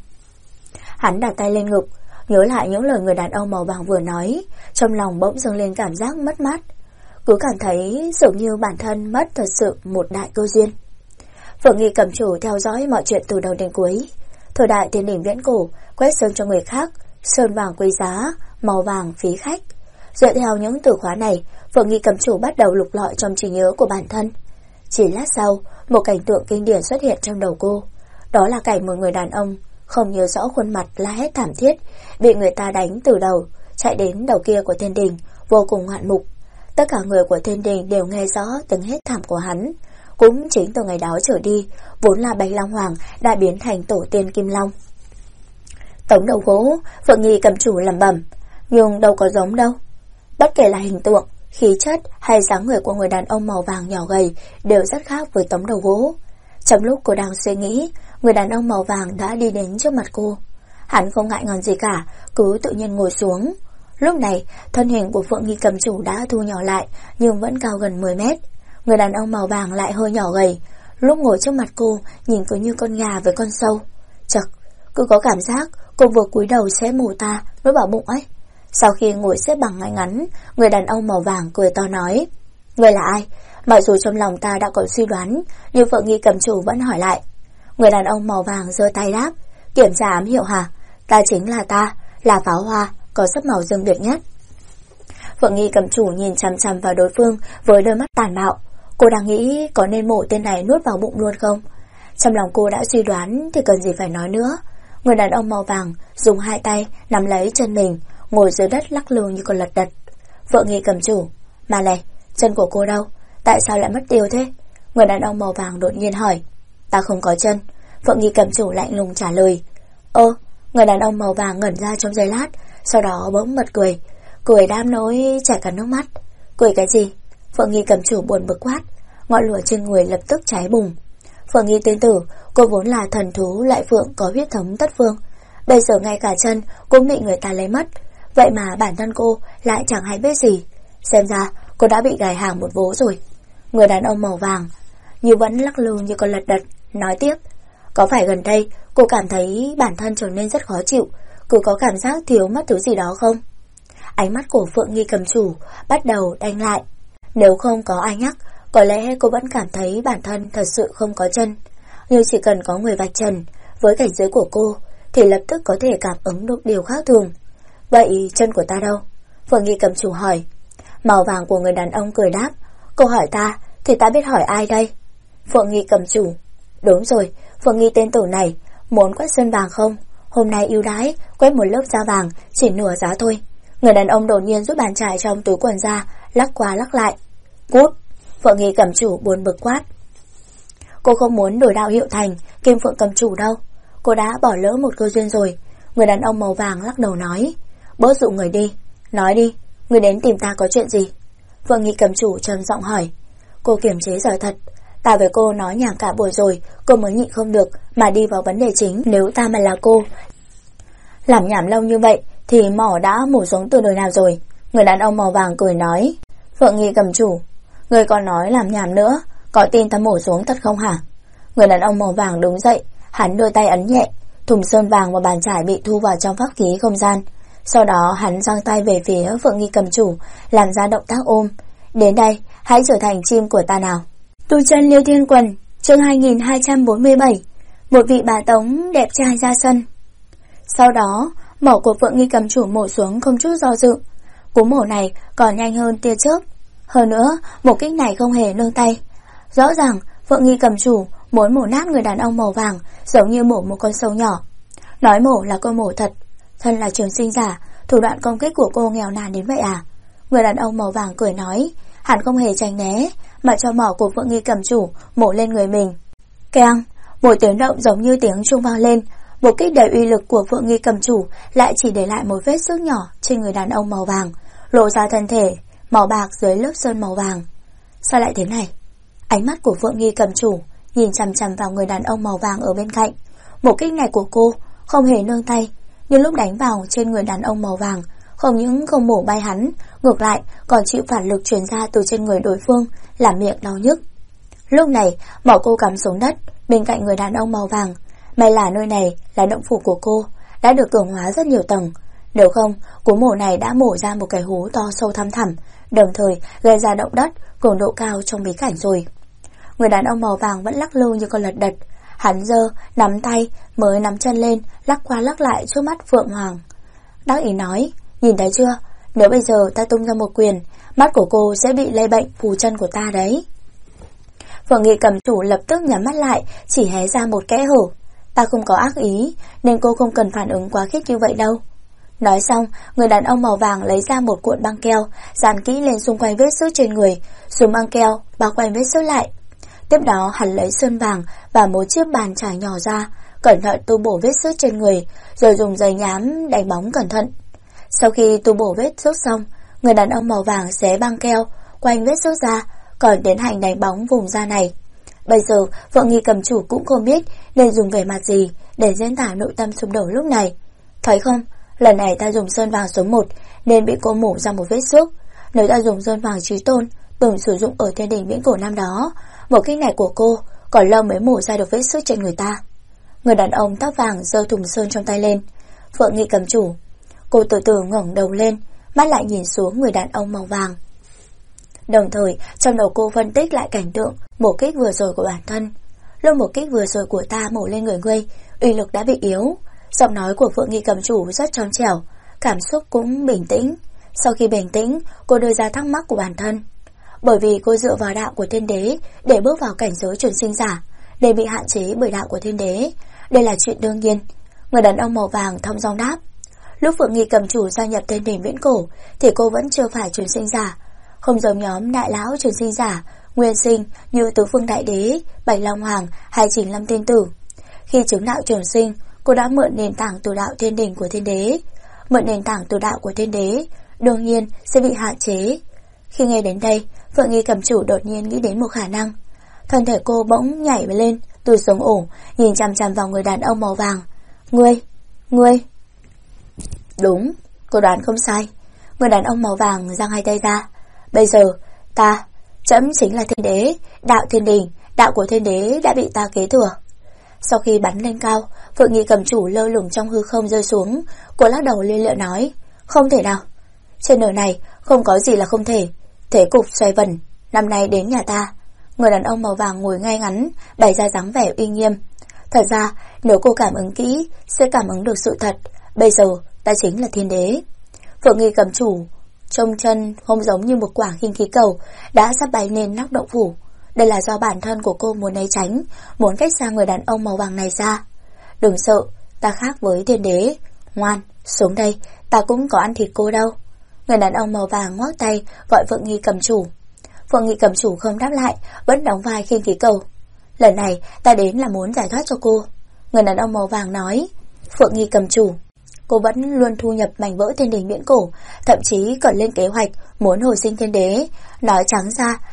Hắn đặt tay lên ngực, nhớ lại những lời người đàn ông màu vàng vừa nói, trong lòng bỗng dâng lên cảm giác mất mát. Cứ cảm thấy dường như bản thân mất thật sự một đại cơ duyên. Phượng Nghi cầm chủ theo dõi mọi chuyện từ đầu đến cuối. Thời đại thiên đình viễn cổ, quét sơn cho người khác, sơn vàng quý giá, màu vàng phí khách. Dựa theo những từ khóa này, Phượng Nghi cầm chủ bắt đầu lục lọi trong trí nhớ của bản thân. Chỉ lát sau, một cảnh tượng kinh điển xuất hiện trong đầu cô. Đó là cảnh một người đàn ông không nhớ rõ khuôn mặt la hét thảm thiết, bị người ta đánh từ đầu chạy đến đầu kia của thiên đình, vô cùng ngoạn mục. Tất cả người của thiên đình đều nghe rõ tiếng hét thảm của hắn. Cũng chính từ ngày đó trở đi, vốn là Bạch Long Hoàng đã biến thành tổ tiên Kim Long. Tống đầu gỗ, Phượng Nghi cầm chủ lẩm bẩm, nhưng đâu có giống đâu. Bất kể là hình tượng, khí chất hay dáng người của người đàn ông màu vàng nhỏ gầy đều rất khác với tống đầu gỗ. Trong lúc cô đang suy nghĩ, người đàn ông màu vàng đã đi đến trước mặt cô. Hắn không ngại ngần gì cả, cứ tự nhiên ngồi xuống. Lúc này, thân hình của Phượng Nghi cầm chủ đã thu nhỏ lại, nhưng vẫn cao gần 10 mét. Người đàn ông màu vàng lại hơi nhỏ gầy, lúc ngồi trước mặt cô nhìn cứ như con gà với con sâu. Chật, cứ có cảm giác cô vừa cúi đầu sẽ mổ ta nuốt vào bụng ấy. Sau khi ngồi xếp bằng ngay ngắn, người đàn ông màu vàng cười to nói, người là ai? Mặc dù trong lòng ta đã có suy đoán, nhưng Phượng Nghi cầm chủ vẫn hỏi lại. Người đàn ông màu vàng giơ tay đáp, kiểm tra ám hiệu hả? Ta chính là ta, là pháo hoa, có sắc màu dương biệt nhất. Phượng Nghi cầm chủ nhìn chằm chằm vào đối phương với đôi mắt tàn bạo. Cô đang nghĩ có nên mổ tên này nuốt vào bụng luôn không? Trong lòng cô đã suy đoán thì cần gì phải nói nữa. Người đàn ông màu vàng dùng hai tay nắm lấy chân mình, ngồi dưới đất lắc lư như con lật đật. Phượng Nghi cầm chủ, mà này, chân của cô đâu? Tại sao lại mất tiêu thế? Người đàn ông màu vàng đột nhiên hỏi. Ta không có chân. Phượng Nghi cầm chủ lạnh lùng trả lời. Người đàn ông màu vàng ngẩn ra trong giây lát, sau đó bỗng bật cười. Cười đam nối chảy cả nước mắt. Cười cái gì? Phượng Nghi cầm chủ buồn bực quát. Ngọn lửa trên người lập tức cháy bùng. Phượng Nghi tiên tử, cô vốn là thần thú loại phượng có huyết thống tất phương. Bây giờ ngay cả chân cũng bị người ta lấy mất. Vậy mà bản thân cô lại chẳng hay biết gì. Xem ra cô đã bị gài hàng một vố rồi. Người đàn ông màu vàng như vẫn lắc lư như con lật đật, nói tiếp. Có phải gần đây cô cảm thấy bản thân trở nên rất khó chịu, cứ có cảm giác thiếu mất thứ gì đó không? Ánh mắt của Phượng Nghi cầm chủ bắt đầu đanh lại. Nếu không có ai nhắc, có lẽ cô vẫn cảm thấy bản thân thật sự không có chân. Nhưng chỉ cần có người vạch trần với cảnh giới của cô thì lập tức có thể cảm ứng được điều khác thường. Vậy chân của ta đâu? Phượng Nghi cầm chủ hỏi. Màu vàng của người đàn ông cười đáp. Cô hỏi ta thì ta biết hỏi ai đây? Phượng Nghi cầm chủ. Đúng rồi, Phượng Nghi tên tử này muốn quét sơn vàng không? Hôm nay ưu đãi quét một lớp da vàng chỉ nửa giá thôi. Người đàn ông đột nhiên rút bàn chải trong túi quần ra, lắc qua lắc lại. Cút! Phượng Nghi cầm chủ buồn bực quát. Cô không muốn đổi đạo hiệu thành Kim Phượng cầm chủ đâu. Cô đã bỏ lỡ một cơ duyên rồi. Người đàn ông màu vàng lắc đầu nói. Bớt dụ người đi. Nói đi, người đến tìm ta có chuyện gì? Phượng Nghi cầm chủ trầm giọng hỏi. Cô kiềm chế giỏi thật. Ta với cô nói nhảm cả buổi rồi, cô mới nhịn không được mà đi vào vấn đề chính. Nếu ta mà là cô, làm nhảm lâu như vậy thì mỏ đã mổ xuống từ đời nào rồi. Người đàn ông màu vàng cười nói. Phượng Nghi cầm chủ, người còn nói làm nhảm nữa, có tin ta mổ xuống thật không hả? Người đàn ông màu vàng đứng dậy, hắn đưa tay ấn nhẹ, thùng sơn vàng và bàn chải bị thu vào trong pháp khí không gian. Sau đó hắn giang tay về phía Phượng Nghi cầm chủ, làm ra động tác ôm. Đến đây, hãy trở thành chim của ta nào. Tu chân Liêu Thiên Quần, chương 2247. Một vị bà tống đẹp trai ra sân. Sau đó, mổ của Phượng Nghi cầm chủ mổ xuống không chút do dự. Cú mổ này còn nhanh hơn tia chớp. Hơn nữa, một kích này không hề nương tay. Rõ ràng, Phượng Nghi cầm chủ muốn mổ nát người đàn ông màu vàng, giống như mổ một con sâu nhỏ. Nói mổ là cô mổ thật. Thân là trường sinh giả, thủ đoạn công kích của cô nghèo nàn đến vậy à? Người đàn ông màu vàng cười nói. Hắn không hề tránh né, mà cho mỏ của Phượng Nghi cầm chủ mổ lên người mình. Keng, một tiếng động giống như tiếng chuông vang lên. Một kích đầy uy lực của Phượng Nghi cầm chủ lại chỉ để lại một vết xước nhỏ trên người đàn ông màu vàng, lộ ra thân thể màu bạc dưới lớp sơn màu vàng. Sao lại thế này? Ánh mắt của Phượng Nghi cầm chủ nhìn chằm chằm vào người đàn ông màu vàng ở bên cạnh. Một kích này của cô không hề nương tay, nhưng lúc đánh vào trên người đàn ông màu vàng, không những không mổ bay hắn, ngược lại còn chịu phản lực truyền ra từ trên người đối phương, làm miệng đau nhức. Lúc này, mỏ cô cắm xuống đất bên cạnh người đàn ông màu vàng. May là nơi này là động phủ của cô, đã được cường hóa rất nhiều tầng. Nếu không, cú mổ này đã mổ ra một cái hố to sâu thăm thẳm, đồng thời gây ra động đất cường độ cao trong bí cảnh rồi. Người đàn ông màu vàng vẫn lắc lư như con lật đật. Hắn giơ nắm tay mới nắm chân lên, lắc qua lắc lại trước mắt Phượng Hoàng. Đắc ý nói, nhìn thấy chưa, nếu bây giờ ta tung ra một quyền, mắt của cô sẽ bị lây bệnh phù chân của ta đấy. Phượng Nghi cầm chủ lập tức nhắm mắt lại, chỉ hé ra một kẽ hở. Ta không có ác ý, nên cô không cần phản ứng quá khích như vậy đâu. Nói xong, người đàn ông màu vàng lấy ra một cuộn băng keo, dán kỹ lên xung quanh vết xước trên người, dùng băng keo bao quanh vết xước lại. Tiếp đó hắn lấy sơn vàng và một chiếc bàn chải nhỏ ra, cẩn thận tu bổ vết xước trên người, rồi dùng giấy nhám đánh bóng cẩn thận. Sau khi tu bổ vết xước xong, người đàn ông màu vàng xé băng keo quanh vết xước ra, còn tiến hành đánh bóng vùng da này. Bây giờ Phượng Nghi cầm chủ cũng không biết nên dùng vẻ mặt gì để diễn tả nội tâm sụp đổ lúc này. Thấy không, lần này ta dùng sơn vàng số 1 nên bị cô mổ ra một vết xước. Nếu ta dùng sơn vàng chí tôn từng sử dụng ở thiên đình viễn cổ năm đó, một kích này của cô còn lâu mới mổ ra được vết xước trên người ta. Người đàn ông tóc vàng giơ thùng sơn trong tay lên. Phượng Nghi cầm chủ, cô từ từ ngẩng đầu lên, mắt lại nhìn xuống người đàn ông màu vàng. Đồng thời trong đầu cô phân tích lại cảnh tượng một kích vừa rồi của bản thân. Lúc một kích vừa rồi của ta mổ lên người ngươi, uy lực đã bị yếu. Giọng nói của Phượng Nghi cầm chủ rất trong trẻo, cảm xúc cũng bình tĩnh. Sau khi bình tĩnh, cô đưa ra thắc mắc của bản thân. Bởi vì cô dựa vào đạo của thiên đế để bước vào cảnh giới chuẩn sinh giả, để bị hạn chế bởi đạo của thiên đế. Đây là chuyện đương nhiên. Người đàn ông màu vàng thong dong đáp. Lúc Phượng Nghi cầm chủ gia nhập thiên đình viễn cổ thì cô vẫn chưa phải chuẩn sinh giả, không giống nhóm đại lão chuẩn sinh giả nguyên sinh như Tứ Phương Đại Đế, Bạch Long Hoàng hay Trình Lâm Tiên Tử. Khi chứng đạo trường sinh, cô đã mượn nền tảng từ đạo thiên đình của thiên đế. Mượn nền tảng từ đạo của thiên đế đương nhiên sẽ bị hạn chế. Khi nghe đến đây, Phượng Nghi cầm chủ đột nhiên nghĩ đến một khả năng. Thân thể cô bỗng nhảy lên từ sống ổ, nhìn chằm chằm vào người đàn ông màu vàng. Ngươi. Đúng, cô đoán không sai. Người đàn ông màu vàng giang hai tay ra. Bây giờ, chấm chính là thiên đế, đạo thiên đình, đạo của thiên đế đã bị ta kế thừa. Sau khi bắn lên cao, Phượng Nghi cầm chủ lơ lửng trong hư không rơi xuống. Cô lắc đầu liên liệu nói, không thể nào. Trên đời này không có gì là không thể. Thế cục xoay vần, năm nay đến nhà ta. Người đàn ông màu vàng ngồi ngay ngắn, bày ra dáng vẻ uy nghiêm. Thật ra, nếu cô cảm ứng kỹ, sẽ cảm ứng được sự thật. Bây giờ, ta chính là thiên đế. Phượng Nghi cầm chủ trông chân không giống như một quả khinh khí cầu đã sắp bay lên nóc động phủ. Đây là do bản thân của cô muốn né tránh, muốn cách xa người đàn ông màu vàng này ra. Đừng sợ, ta khác với thiên đế. Ngoan, xuống đây, ta cũng có ăn thịt cô đâu. Người đàn ông màu vàng ngoắc tay gọi Phượng Nghi cầm chủ. Phượng Nghi cầm chủ không đáp lại, vẫn đóng vai khinh khí cầu. Lần này ta đến là muốn giải thoát cho cô. Người đàn ông màu vàng nói. Phượng Nghi cầm chủ, cô vẫn luôn thu nhập mảnh vỡ thiên đình viễn cổ, thậm chí còn lên kế hoạch muốn hồi sinh thiên đế. Nói trắng ra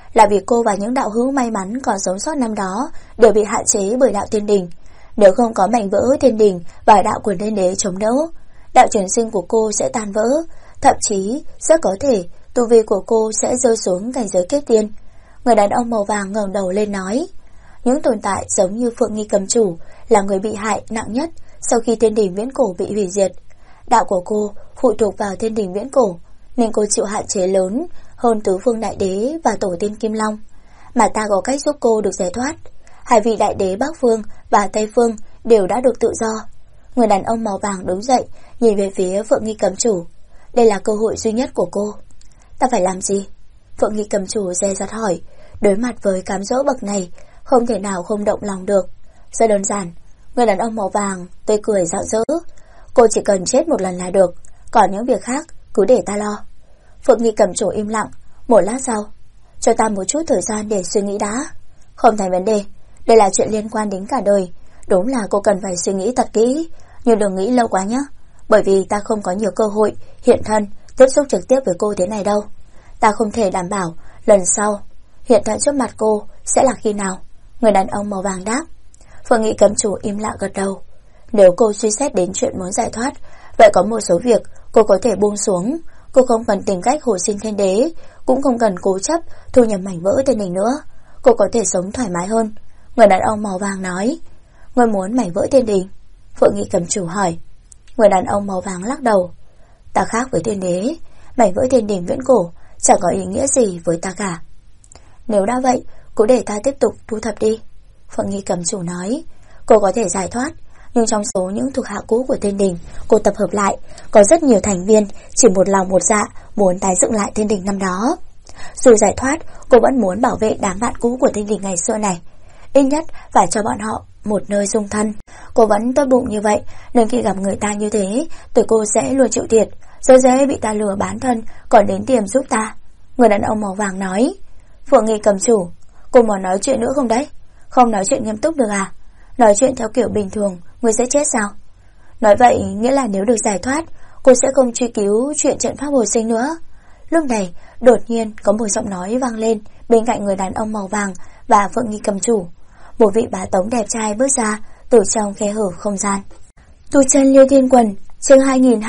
là vì cô và những đạo hữu may mắn còn sống sót năm đó đều bị hạn chế bởi đạo thiên đình. Nếu không có mảnh vỡ thiên đình và đạo của thiên đế chống đỡ, đạo chuyển sinh của cô sẽ tan vỡ, thậm chí rất có thể tu vi của cô sẽ rơi xuống cảnh giới kiếp tiên. Người đàn ông màu vàng ngẩng đầu lên nói, những tồn tại giống như Phượng Nghi Cầm Chủ là người bị hại nặng nhất sau khi thiên đình viễn cổ bị hủy diệt. Đạo của cô phụ thuộc vào thiên đình viễn cổ, nên cô chịu hạn chế lớn hơn tứ phương đại đế và tổ tiên Kim Long, mà ta có cách giúp cô được giải thoát. Hai vị đại đế Bắc Phương và Tây Phương đều đã được tự do. Người đàn ông màu vàng đứng dậy, nhìn về phía Phượng Nghi Cầm Chủ. Đây là cơ hội duy nhất của cô. Ta phải làm gì? Phượng Nghi Cầm Chủ dè dặt hỏi. Đối mặt với cám dỗ bậc này, không thể nào không động lòng được. Rất đơn giản. Người đàn ông màu vàng tươi cười rạng rỡ. Cô chỉ cần chết một lần là được, còn những việc khác cứ để ta lo. Phượng Nghi Cầm Chủ im lặng. Một lát sau, cho ta một chút thời gian để suy nghĩ đã. Không thành vấn đề, đây là chuyện liên quan đến cả đời. Đúng là cô cần phải suy nghĩ thật kỹ, nhưng đừng nghĩ lâu quá nhé. Bởi vì ta không có nhiều cơ hội hiện thân tiếp xúc trực tiếp với cô thế này đâu. Ta không thể đảm bảo lần sau hiện thân trước mặt cô sẽ là khi nào. Người đàn ông màu vàng đáp. Phượng Nghi Cầm Chủ im lặng gật đầu. Nếu cô suy xét đến chuyện muốn giải thoát, vậy có một số việc cô có thể buông xuống. Cô không cần tìm cách hồi sinh thiên đế, cũng không cần cố chấp thu nhập mảnh vỡ thiên đình nữa. Cô có thể sống thoải mái hơn. Người đàn ông màu vàng nói. Ngươi muốn mảnh vỡ thiên đình? Phượng Nghi Cầm Chủ hỏi. Người đàn ông màu vàng lắc đầu. Ta khác với thiên đế, mảnh vỡ thiên đình viễn cổ chẳng có ý nghĩa gì với ta cả. Nếu đã vậy, cứ để ta tiếp tục thu thập đi. Phượng Nghi Cầm Chủ nói. Cô có thể giải thoát, nhưng trong số những thuộc hạ cũ của thiên đình cô tập hợp lại, có rất nhiều thành viên chỉ một lòng một dạ muốn tái dựng lại thiên đình năm đó. Dù giải thoát, cô vẫn muốn bảo vệ đám bạn cũ của thiên đình ngày xưa này, ít nhất phải cho bọn họ một nơi dung thân. Cô vẫn tốt bụng như vậy, nên khi gặp người ta như thế, tụi cô sẽ luôn chịu thiệt, rất dễ bị ta lừa bán thân, còn đến tìm giúp ta. Người đàn ông màu vàng nói. Phượng Nghi Cầm Chủ, cô muốn nói chuyện nữa không đấy? Không nói chuyện nghiêm túc được à? Nói chuyện theo kiểu bình thường, người sẽ chết sao? Nói vậy nghĩa là nếu được giải thoát, cô sẽ không truy cứu chuyện trận pháp hồi sinh nữa. Lúc này, đột nhiên có một giọng nói vang lên bên cạnh người đàn ông màu vàng và Phượng Nghi Cầm Chủ. Một vị bá tống đẹp trai bước ra từ trong khe hở không gian. Tu chân Liêu Thiên Quần, chương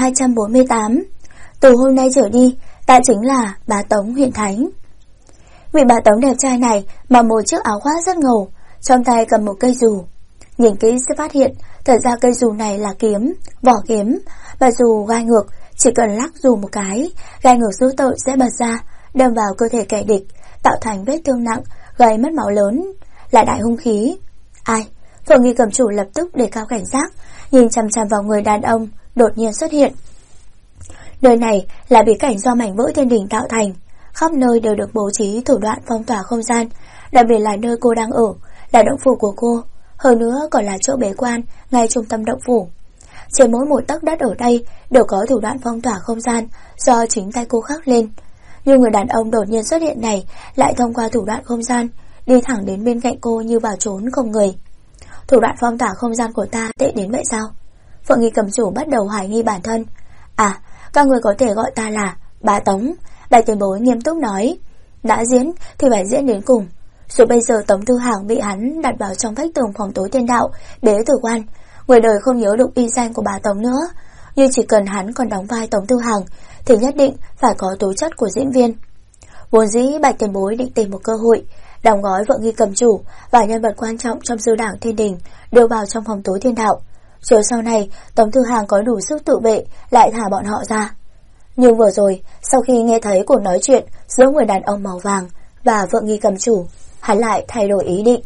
2248. Từ hôm nay trở đi, ta chính là bá tống Huyền Thánh. Vị bá tống đẹp trai này mặc một chiếc áo khoác rất ngầu, trong tay cầm một cây dù. Nhìn kỹ sẽ phát hiện, thật ra cây dù này là kiếm, vỏ kiếm, và dù gai ngược, chỉ cần lắc dù một cái, gai ngược dữ tợn sẽ bật ra, đâm vào cơ thể kẻ địch, tạo thành vết thương nặng, gây mất máu lớn, là đại hung khí. Ai? Phượng Nghi Cầm Chủ lập tức đề cao cảnh giác, nhìn chằm chằm vào người đàn ông đột nhiên xuất hiện. Nơi này là bí cảnh do mảnh vỡ thiên đình tạo thành, khắp nơi đều được bố trí thủ đoạn phong tỏa không gian, đặc biệt là nơi cô đang ở, là động phủ của cô. Hơn nữa còn là chỗ bế quan ngay trung tâm động phủ. Trên mỗi một tấc đất ở đây đều có thủ đoạn phong tỏa không gian do chính tay cô khắc lên. Nhưng người đàn ông đột nhiên xuất hiện này lại thông qua thủ đoạn không gian đi thẳng đến bên cạnh cô như vào trốn không người. Thủ đoạn phong tỏa không gian của ta tệ đến vậy sao? Phượng Nghi Cầm Chủ bắt đầu hoài nghi bản thân. À, các người có thể gọi ta là bá tống. Đại tiền bối nghiêm túc nói. Đã diễn thì phải diễn đến cùng. Rồi bây giờ Tống Thư Hàng bị hắn đặt vào trong vách tường phòng tối tiên đạo, bế tử quan. Người đời không nhớ được uy danh của bà Tống nữa, nhưng chỉ cần hắn còn đóng vai Tống Thư Hàng thì nhất định phải có tố chất của diễn viên. Vốn dĩ Bạch tiền bối định tìm một cơ hội đóng gói Phượng Nghi Cầm Chủ và nhân vật quan trọng trong dư đảng thiên đình đưa vào trong phòng tối thiên đạo, rồi sau này Tống Thư Hàng có đủ sức tự vệ lại thả bọn họ ra. Nhưng vừa rồi, sau khi nghe thấy cuộc nói chuyện giữa người đàn ông màu vàng và Phượng Nghi Cầm Chủ, hắn lại thay đổi ý định.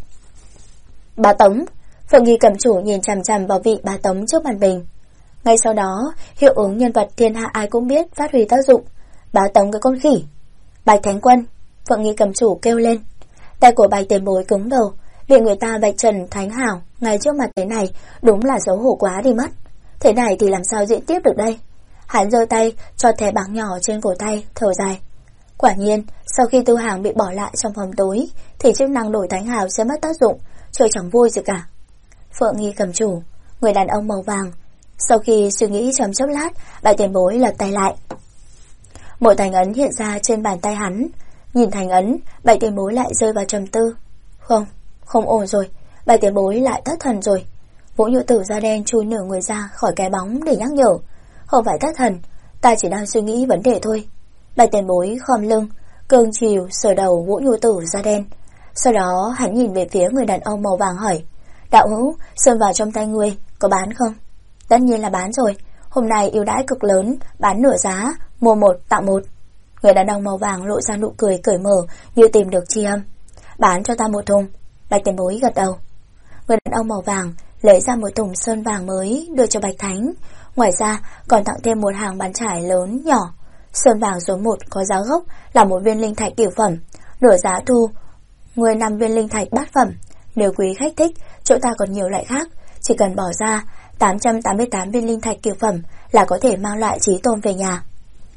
Bá Tống. Phượng Nghi Cầm Chủ nhìn chằm chằm vào vị bá tống trước màn bình. Ngay sau đó, hiệu ứng nhân vật thiên hạ ai cũng biết phát huy tác dụng. Bá Tống cái con khỉ. Bạch Thánh Quân. Phượng Nghi Cầm Chủ kêu lên. Tay của Bạch tiền bối cứng đầu, bị người ta vạch trần thánh hảo ngay trước mặt thế này, đúng là xấu hổ quá đi mất. Thế này thì làm sao diễn tiếp được đây? Hắn giơ tay cho thẻ bảng nhỏ trên cổ tay, thở dài. Quả nhiên, sau khi Tư Hàng bị bỏ lại trong phòng tối thì chức năng đổi thánh hào sẽ mất tác dụng, chơi chẳng vui gì cả. Phượng Nghi Cầm Chủ, người đàn ông màu vàng. Sau khi suy nghĩ trong chốc lát, Bạch tiền bối lật tay lại. Một thành ấn hiện ra trên bàn tay hắn. Nhìn thành ấn, Bạch Tiền Bối lại rơi vào trầm tư. Không ổn rồi. Bạch Tiền Bối lại thất thần rồi. Vũ Nhu Tử da đen chui nửa người ra khỏi cái bóng để nhắc nhở. Không phải thất thần, ta chỉ đang suy nghĩ vấn đề thôi. Bạch Tiền Bối khom lưng, cương chiều sờ đầu Vũ Nhu Tử da đen. Sau đó hắn nhìn về phía người đàn ông màu vàng hỏi: đạo hữu, sơn vào trong tay ngươi có bán không? Tất nhiên là bán rồi. Hôm nay ưu đãi cực lớn, bán nửa giá, mua 1 tặng 1. Người đàn ông màu vàng lộ ra nụ cười cởi mở như tìm được tri âm. Bán cho ta 1 thùng. Bạch Tiền Bối gật đầu. Người đàn ông màu vàng lấy ra một thùng sơn vàng mới đưa cho Bạch Thánh. Ngoài ra còn tặng thêm một hàng bàn trải lớn nhỏ. Sơn vàng số 1 có giá gốc là 1 viên linh thạch cửu phẩm, nửa giá thu 15 viên linh thạch bát phẩm. Nếu quý khách thích, chỗ ta còn nhiều loại khác, chỉ cần bỏ ra 888 viên linh thạch cửu phẩm là có thể mang lại Chí Tôn về nhà.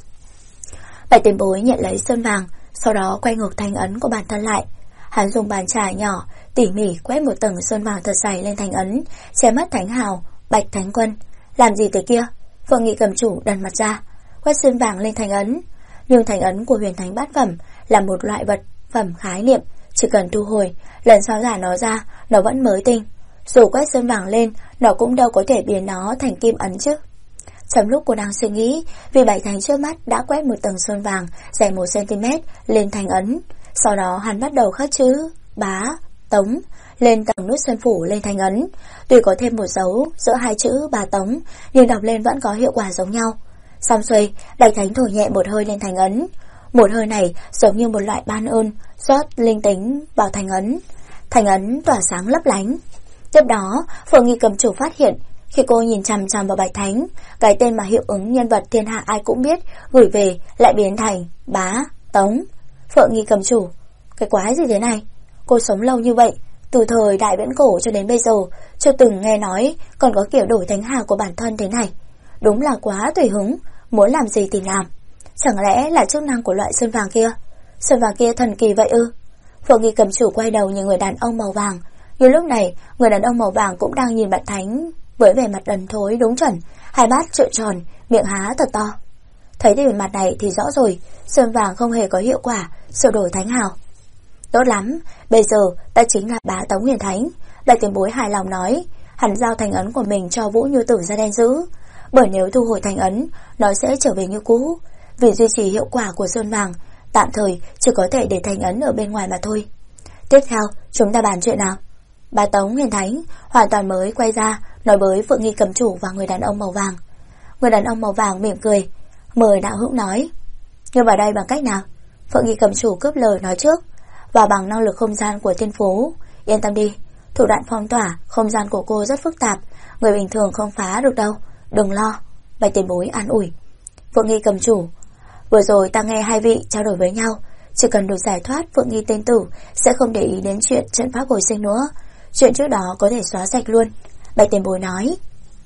Bạch Tiền Bối nhận lấy sơn vàng, sau đó quay ngược thành ấn của bản thân lại. Hắn dùng bàn chải nhỏ tỉ mỉ quét một tầng sơn vàng thật dày lên thành ấn, che mắt Thánh Hào. Bạch Thánh Quân, làm gì thế kia? Phượng Nghị cầm chủ đần mặt ra, quét sơn vàng lên thành ấn. Nhưng thành ấn của huyền thánh bát phẩm là một loại vật phẩm khái niệm, chỉ cần thu hồi, lần sau giả nó ra, nó vẫn mới tinh. Dù quét sơn vàng lên, nó cũng đâu có thể biến nó thành kim ấn chứ. Trong lúc cô đang suy nghĩ, vì Bạch Thánh trước mắt đã quét một tầng sơn vàng dày 1 cm lên thành ấn. Sau đó hắn bắt đầu khắc chữ Bá, Tống lên tầng nút sơn phủ lên thành ấn. Tuy có thêm một dấu giữa hai chữ Bá Tống, nhưng đọc lên vẫn có hiệu quả giống nhau. Xong xuôi, Bạch Thánh thổi nhẹ một hơi lên thành ấn. Một hơi này giống như một loại ban ơn rót linh tính vào thành ấn. Thành ấn tỏa sáng lấp lánh. Tiếp đó, Phượng Nghi cầm chủ phát hiện, khi cô nhìn chằm chằm vào Bạch Thánh, cái tên mà hiệu ứng nhân vật thiên hạ ai cũng biết gửi về lại biến thành Bá, Tống. Phượng Nghi cầm chủ, cái quái gì thế này? Cô sống lâu như vậy, từ thời đại viễn cổ cho đến bây giờ, chưa từng nghe nói còn có kiểu đổi thánh hào của bản thân thế này. Đúng là quá tùy hứng, muốn làm gì thì làm. Chẳng lẽ là chức năng của loại sơn vàng kia? Sơn vàng kia thần kỳ vậy ư? Phượng Nghi cầm chủ quay đầu nhìn người đàn ông màu vàng. Nhưng lúc này, người đàn ông màu vàng cũng đang nhìn Bạch Thánh với vẻ mặt đần thối đúng chuẩn, hai mắt trợn tròn, miệng há thật to. Thấy thì mặt này thì rõ rồi, sơn vàng không hề có hiệu quả sửa đổi thánh hào. Tốt lắm, bây giờ ta chính là Bá Tống huyền thánh. Bạch Tiền Bối hài lòng nói, hắn giao thành ấn của mình cho Vũ Nhu Tử da đen giữ. Bởi nếu thu hồi thành ấn, nó sẽ trở về như cũ. Vì duy trì hiệu quả của sơn vàng, tạm thời chỉ có thể để thành ấn ở bên ngoài mà thôi. Tiếp theo, chúng ta bàn chuyện nào? Bá Tống huyền thánh hoàn toàn mới quay ra nói với Phượng Nghi cầm chủ và người đàn ông màu vàng. Người đàn ông màu vàng mỉm cười, mời đạo hữu nói. Nhưng vào đây bằng cách nào? Phượng Nghi cầm chủ cướp lời nói trước. Và bằng năng lực không gian của thiên phú. Yên tâm đi, thủ đoạn phong tỏa không gian của cô rất phức tạp, người bình thường không phá được đâu. Đừng lo. Bạch Tiền Bối an ủi. Phượng Nghi cầm chủ, vừa rồi ta nghe hai vị trao đổi với nhau, chỉ cần được giải thoát Phượng Nghi tên tử sẽ không để ý đến chuyện trận pháp hồi sinh nữa. Chuyện trước đó có thể xóa sạch luôn. Bạch Tiền Bối nói.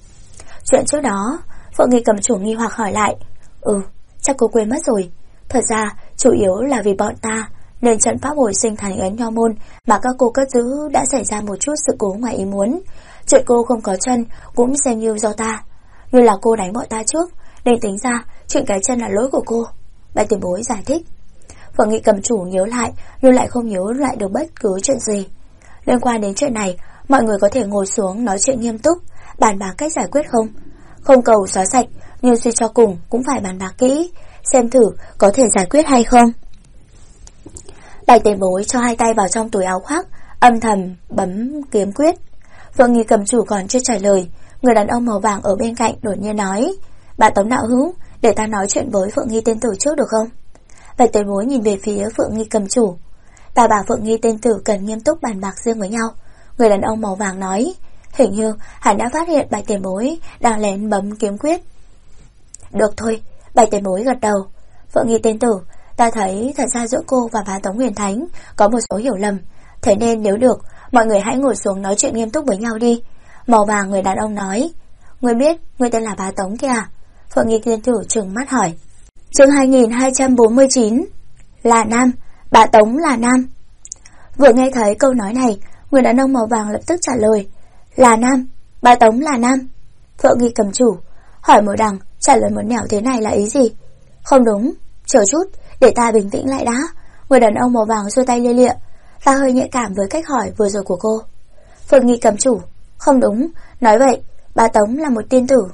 Chuyện trước đó? Phượng Nghi cầm chủ nghi hoặc hỏi lại. Chắc cô quên mất rồi. Thật ra chủ yếu là vì bọn ta, nên trận pháp hồi sinh thành ấn nho môn mà các cô cất giữ đã xảy ra một chút sự cố ngoài ý muốn. Chuyện cô không có chân cũng xem như do ta. Như là cô đánh bọn ta trước, nên tính ra chuyện cái chân là lỗi của cô. Bạch Tiền Bối giải thích. Phượng Nghị cầm chủ nhớ lại, nhưng lại không nhớ lại được bất cứ chuyện gì. Liên quan đến chuyện này, mọi người có thể ngồi xuống nói chuyện nghiêm túc, bàn bạc cách giải quyết không? Không cầu xóa sạch, nhưng suy cho cùng cũng phải bàn bạc kỹ, xem thử có thể giải quyết hay không. Bạch Tiền Bối cho hai tay vào trong túi áo khoác, âm thầm bấm kiếm quyết. Phượng Nghi cầm chủ còn chưa trả lời, người đàn ông màu vàng ở bên cạnh đột nhiên nói, bà Tống đạo hữu, để ta nói chuyện với Phượng Nghi tên tử trước được không? Bạch Tiền Bối nhìn về phía Phượng Nghi cầm chủ. Ta bảo Phượng Nghi tên tử cần nghiêm túc bàn bạc riêng với nhau. Người đàn ông màu vàng nói, hình như hắn đã phát hiện Bạch Tiền Bối đang lén bấm kiếm quyết. Được thôi, Bạch Tiền Bối gật đầu. Phượng Nghi tên tử, ta thấy thật ra giữa cô và Bá Tống huyền thánh có một số hiểu lầm, thế nên nếu được, mọi người hãy ngồi xuống nói chuyện nghiêm túc với nhau đi. Màu vàng người đàn ông nói, ngươi biết ngươi tên là Bá Tống kia à? Phượng Nghi tên tử trừng mắt hỏi. Chương 2249. Là nam, Bá Tống là nam. Vừa nghe thấy câu nói này, người đàn ông màu vàng lập tức trả lời, là nam, Bá Tống là nam. Phượng Nghi cầm chủ hỏi một đằng, trả lời một nẻo thế này là ý gì? Không đúng, chờ chút, để ta bình tĩnh lại đã. Người đàn ông màu vàng xuôi tay lia lịa. Ta hơi nhạy cảm với cách hỏi vừa rồi của cô. Phượng Nghi cầm chủ. Không đúng, nói vậy, bà Tống là một tiên tử.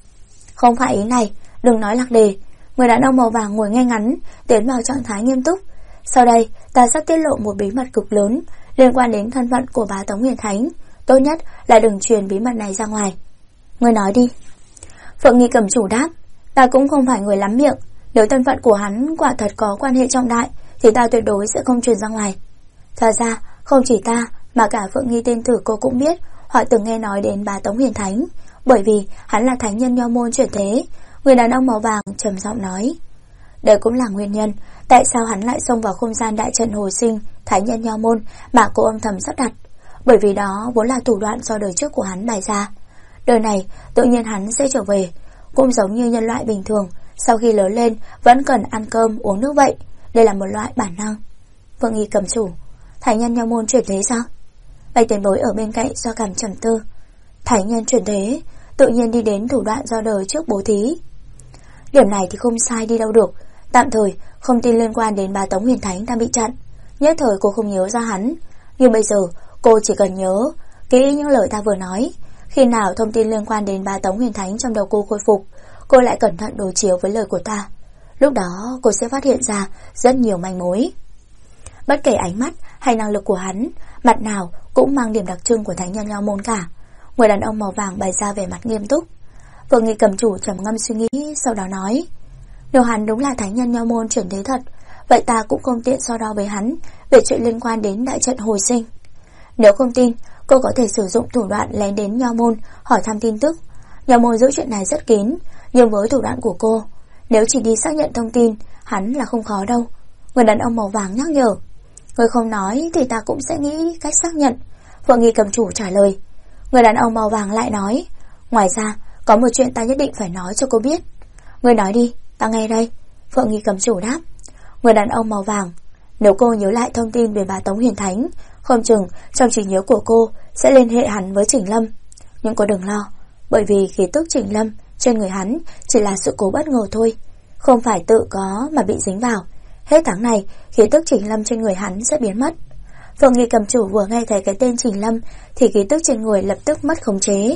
Không phải ý này, đừng nói lạc đề. Người đàn ông màu vàng ngồi ngay ngắn, tiến vào trạng thái nghiêm túc. Sau đây, ta sắp tiết lộ một bí mật cực lớn liên quan đến thân phận của bà Tống Huyền Thánh. Tốt nhất là đừng truyền bí mật này ra ngoài. Ngươi nói đi. Phượng Nghi cầm chủ đáp. Ta cũng không phải người lắm miệng. Nếu thân phận của hắn quả thật có quan hệ trọng đại thì ta tuyệt đối sẽ không truyền ra ngoài. Thật ra, không chỉ ta mà cả Phượng Nghi tiên tử cô cũng biết hoặc từng nghe nói đến bà Tống Huyền Thánh, bởi vì hắn là thánh nhân nho môn chuyển thế. Người đàn ông màu vàng trầm giọng nói. Đây cũng là nguyên nhân tại sao hắn lại xông vào không gian đại trận hồi sinh thánh nhân nho môn mà cô âm thầm sắp đặt, bởi vì đó vốn là thủ đoạn do đời trước của hắn bày ra. Đời này tự nhiên hắn sẽ trở về, cũng giống như nhân loại bình thường sau khi lớn lên vẫn cần ăn cơm uống nước vậy. Đây là một loại bản năng. Phượng Nghi cầm chủ. Thánh nhân nho môn chuyển thế sao? Bạch tiền bối ở bên cạnh do cảm trầm tư. Thánh nhân chuyển thế tự nhiên đi đến thủ đoạn do đời trước bố thí. Điểm này thì không sai đi đâu được. Tạm thời không tin liên quan đến bà Tống Huyền Thánh đang bị chặn. Nhất thời cô không nhớ ra hắn, nhưng bây giờ cô chỉ cần nhớ kỹ những lời ta vừa nói. Khi nào thông tin liên quan đến bà Tống Huyền Thánh trong đầu cô khôi phục, cô lại cẩn thận đối chiếu với lời của ta. Lúc đó cô sẽ phát hiện ra rất nhiều manh mối. Bất kể ánh mắt hay năng lực của hắn, mặt nào cũng mang điểm đặc trưng của thánh nhân nho môn cả. Người đàn ông màu vàng bày ra vẻ mặt nghiêm túc. Phượng Nghi cầm chủ trầm ngâm suy nghĩ, sau đó nói. Nếu hắn đúng là thánh nhân nho môn chuyển thế thật, vậy ta cũng không tiện so đo với hắn về chuyện liên quan đến đại trận hồi sinh. Nếu không tin, cô có thể sử dụng thủ đoạn lén đến nho môn hỏi thăm tin tức. Nho môn giữ chuyện này rất kín, nhưng với thủ đoạn của cô, nếu chỉ đi xác nhận thông tin, hắn là không khó đâu. Người đàn ông màu vàng nhắc nhở. Người không nói thì ta cũng sẽ nghĩ cách xác nhận. Phượng Nghi cầm chủ trả lời. Người đàn ông màu vàng lại nói. Ngoài ra, có một chuyện ta nhất định phải nói cho cô biết. Người nói đi, ta nghe đây. Phượng Nghi cầm chủ đáp. Người đàn ông màu vàng. Nếu cô nhớ lại thông tin về bà Tống Huyền Thánh, không chừng trong trí nhớ của cô sẽ liên hệ hắn với Trình Lâm. Nhưng cô đừng lo, bởi vì khí tức Trình Lâm trên người hắn chỉ là sự cố bất ngờ thôi, không phải tự có mà bị dính vào. Hết tháng này, khí tức Trình Lâm trên người hắn sẽ biến mất. Phượng Nghi cầm chủ vừa nghe thấy cái tên Trình Lâm thì khí tức trên người lập tức mất khống chế.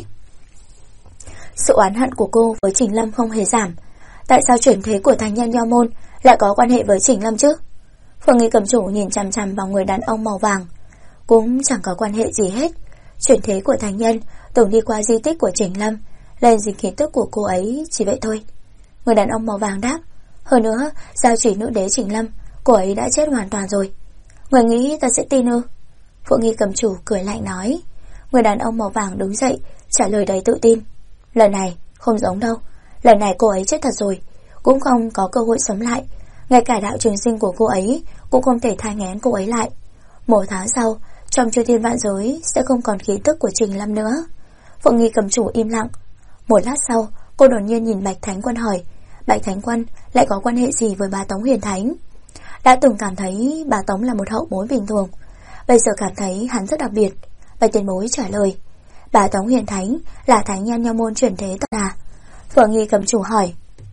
Sự oán hận của cô với Trình Lâm không hề giảm. Tại sao chuyển thế của thánh nhân nho môn lại có quan hệ với Trình Lâm chứ? Phượng Nghi cầm chủ nhìn chằm chằm vào người đàn ông màu vàng. Cũng chẳng có quan hệ gì hết. Chuyển thế của thánh nhân từng đi qua di tích của Trình Lâm, lên dính khí tức của cô ấy, chỉ vậy thôi. Người đàn ông màu vàng đáp. Hơn nữa, giao chỉ nữ đế Trình Lâm, cô ấy đã chết hoàn toàn rồi. Người nghĩ ta sẽ tin ư? Phượng Nghi cầm chủ cười lạnh nói. Người đàn ông màu vàng đứng dậy, trả lời đầy tự tin. Lần này không giống đâu. Lần này cô ấy chết thật rồi, cũng không có cơ hội sống lại. Ngay cả đạo trường sinh của cô ấy cũng không thể thai nghén cô ấy lại. 1 tháng sau, trong chư thiên vạn giới sẽ không còn khí tức của Trình Lâm nữa. Phượng Nghi cầm chủ im lặng. Một lát sau, cô đột nhiên nhìn Bạch Thánh Quân hỏi. Bạch Thánh Quân lại có quan hệ gì với bà Tống Huyền Thánh? Đã từng cảm thấy bà Tống là một hậu bối bình thường, bây giờ cảm thấy hắn rất đặc biệt. Bạch tiền bối trả lời. Bà Tống Huyền Thánh là thánh nhân nho môn chuyển thế thật à? Phượng Nghi cầm chủ hỏi.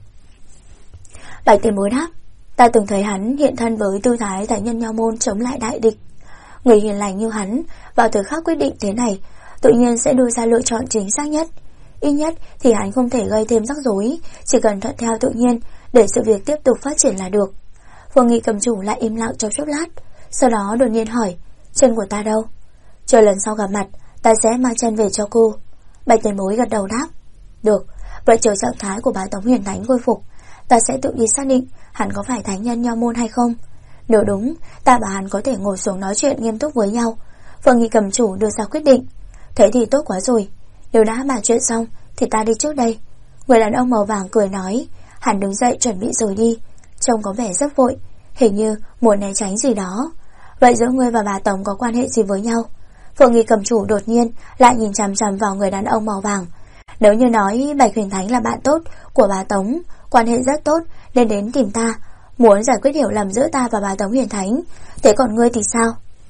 Bạch tiền bối đáp. Ta từng thấy hắn hiện thân với tư thái thánh nhân nho môn chống lại đại địch. Người hiền lành như hắn vào thời khắc quyết định thế này tự nhiên sẽ đưa ra lựa chọn chính xác nhất. Ít nhất thì hắn không thể gây thêm rắc rối, chỉ cần thuận theo tự nhiên để sự việc tiếp tục phát triển là được. Phượng Nghi cầm chủ lại im lặng trong chốc lát, sau đó đột nhiên hỏi. Chân của ta đâu? Chờ lần sau gặp mặt, ta sẽ mang chân về cho cô. Bạch tiền bối gật đầu đáp. Được, vậy chờ trạng thái của bà Tống Huyền Thánh khôi phục, ta sẽ tự đi xác định hắn có phải thánh nhân nho môn hay không. Nếu đúng, ta và hắn có thể ngồi xuống nói chuyện nghiêm túc với nhau. Phượng Nghi cầm chủ đưa ra quyết định. Thế thì tốt quá rồi. Nếu đã bàn chuyện xong thì ta đi trước đây. Người đàn ông màu vàng cười nói. Hắn đứng dậy chuẩn bị rời đi, trông có vẻ rất vội, hình như muốn né tránh gì đó. Vậy giữa ngươi và bà Tống có quan hệ gì với nhau? Phượng Nghi cầm chủ đột nhiên lại nhìn chằm chằm vào người đàn ông màu vàng. Nếu như nói Bạch Huyền Thánh là bạn tốt của bà Tống, quan hệ rất tốt nên đến tìm ta, muốn giải quyết hiểu lầm giữa ta và bà Tống Huyền Thánh, thế còn ngươi thì sao?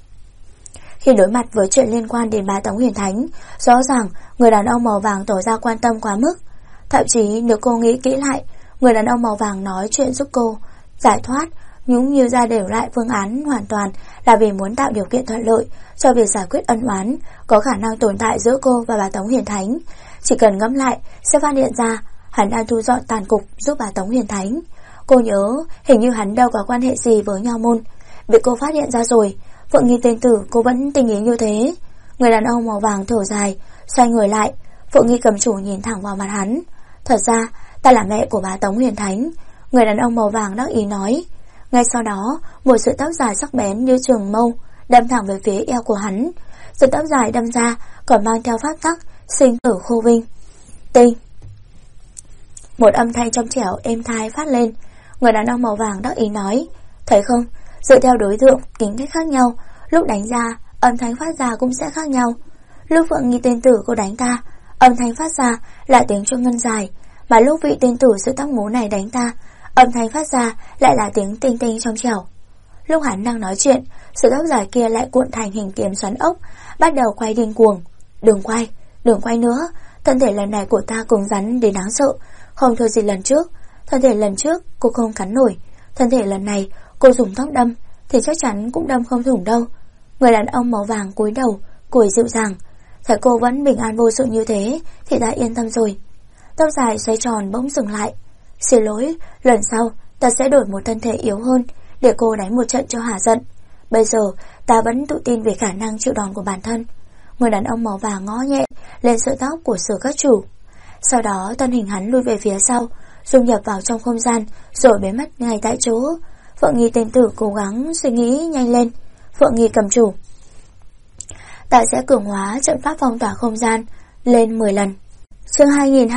Khi đối mặt với chuyện liên quan đến bà Tống Huyền Thánh, rõ ràng người đàn ông màu vàng tỏ ra quan tâm quá mức. Thậm chí nếu cô nghĩ kỹ lại, người đàn ông màu vàng nói chuyện giúp cô giải thoát Nhúng nhiều ra đều lại phương án hoàn toàn là vì muốn tạo điều kiện thuận lợi cho việc giải quyết ân oán có khả năng tồn tại giữa cô và bà Tống Huyền Thánh. Chỉ cần ngẫm lại sẽ phát hiện ra hắn đang thu dọn tàn cục giúp bà Tống Huyền Thánh. Cô nhớ hình như hắn đâu có quan hệ gì với Nho Môn. Bị cô phát hiện ra rồi, Phượng Nghi tên tử cô vẫn tình ý như thế. Người đàn ông màu vàng thở dài, xoay người lại. Phượng Nghi cầm chủ nhìn thẳng vào mặt hắn. Thật ra ta là mẹ của bà Tống Huyền Thánh. Người đàn ông màu vàng đắc ý nói. Ngay sau đó, một sợi tóc dài sắc bén như trường mâu đâm thẳng về phía eo của hắn. Sợi tóc dài đâm ra còn mang theo pháp tắc sinh tử khô vinh. Tinh. Một âm thanh trong trẻo êm tai phát lên. Người đàn ông màu vàng đắc ý nói. Thấy không, dựa theo đối tượng tính cách khác nhau, lúc đánh ra âm thanh phát ra cũng sẽ khác nhau. Lúc Phượng Nghi tên tử cô đánh ta, âm thanh phát ra là tiếng chuông ngân dài, mà lúc vị tên tử sợi tóc mố này đánh ta, âm thanh phát ra lại là tiếng tinh tinh trong trẻo. Lúc hắn đang nói chuyện, sợi tóc dài kia lại cuộn thành hình kiếm xoắn ốc, bắt đầu quay điên cuồng. Đừng quay nữa. Thân thể lần này của ta cứng rắn đến đáng sợ, không thua gì lần trước. Thân thể lần trước cô không cắn nổi, thân thể lần này cô dùng tóc đâm thì chắc chắn cũng đâm không thủng đâu. Người đàn ông màu vàng cúi đầu, cười dịu dàng. Thấy cô vẫn bình an vô sự như thế thì ta yên tâm rồi. Tóc dài xoay tròn bỗng dừng lại. Xin lỗi, lần sau ta sẽ đổi một thân thể yếu hơn để cô đánh một trận cho hả giận. Bây giờ ta vẫn tự tin về khả năng chịu đòn của bản thân. Người đàn ông màu vàng ngó nhẹ lên sợi tóc của Sở Các Chủ. Sau đó thân hình hắn lùi về phía sau, dung nhập vào trong không gian rồi biến mất ngay tại chỗ. Phượng Nghi tên tử cố gắng suy nghĩ nhanh lên. Phượng Nghi cầm chủ. Ta sẽ cường hóa trận pháp phong tỏa không gian lên 10 lần. Chương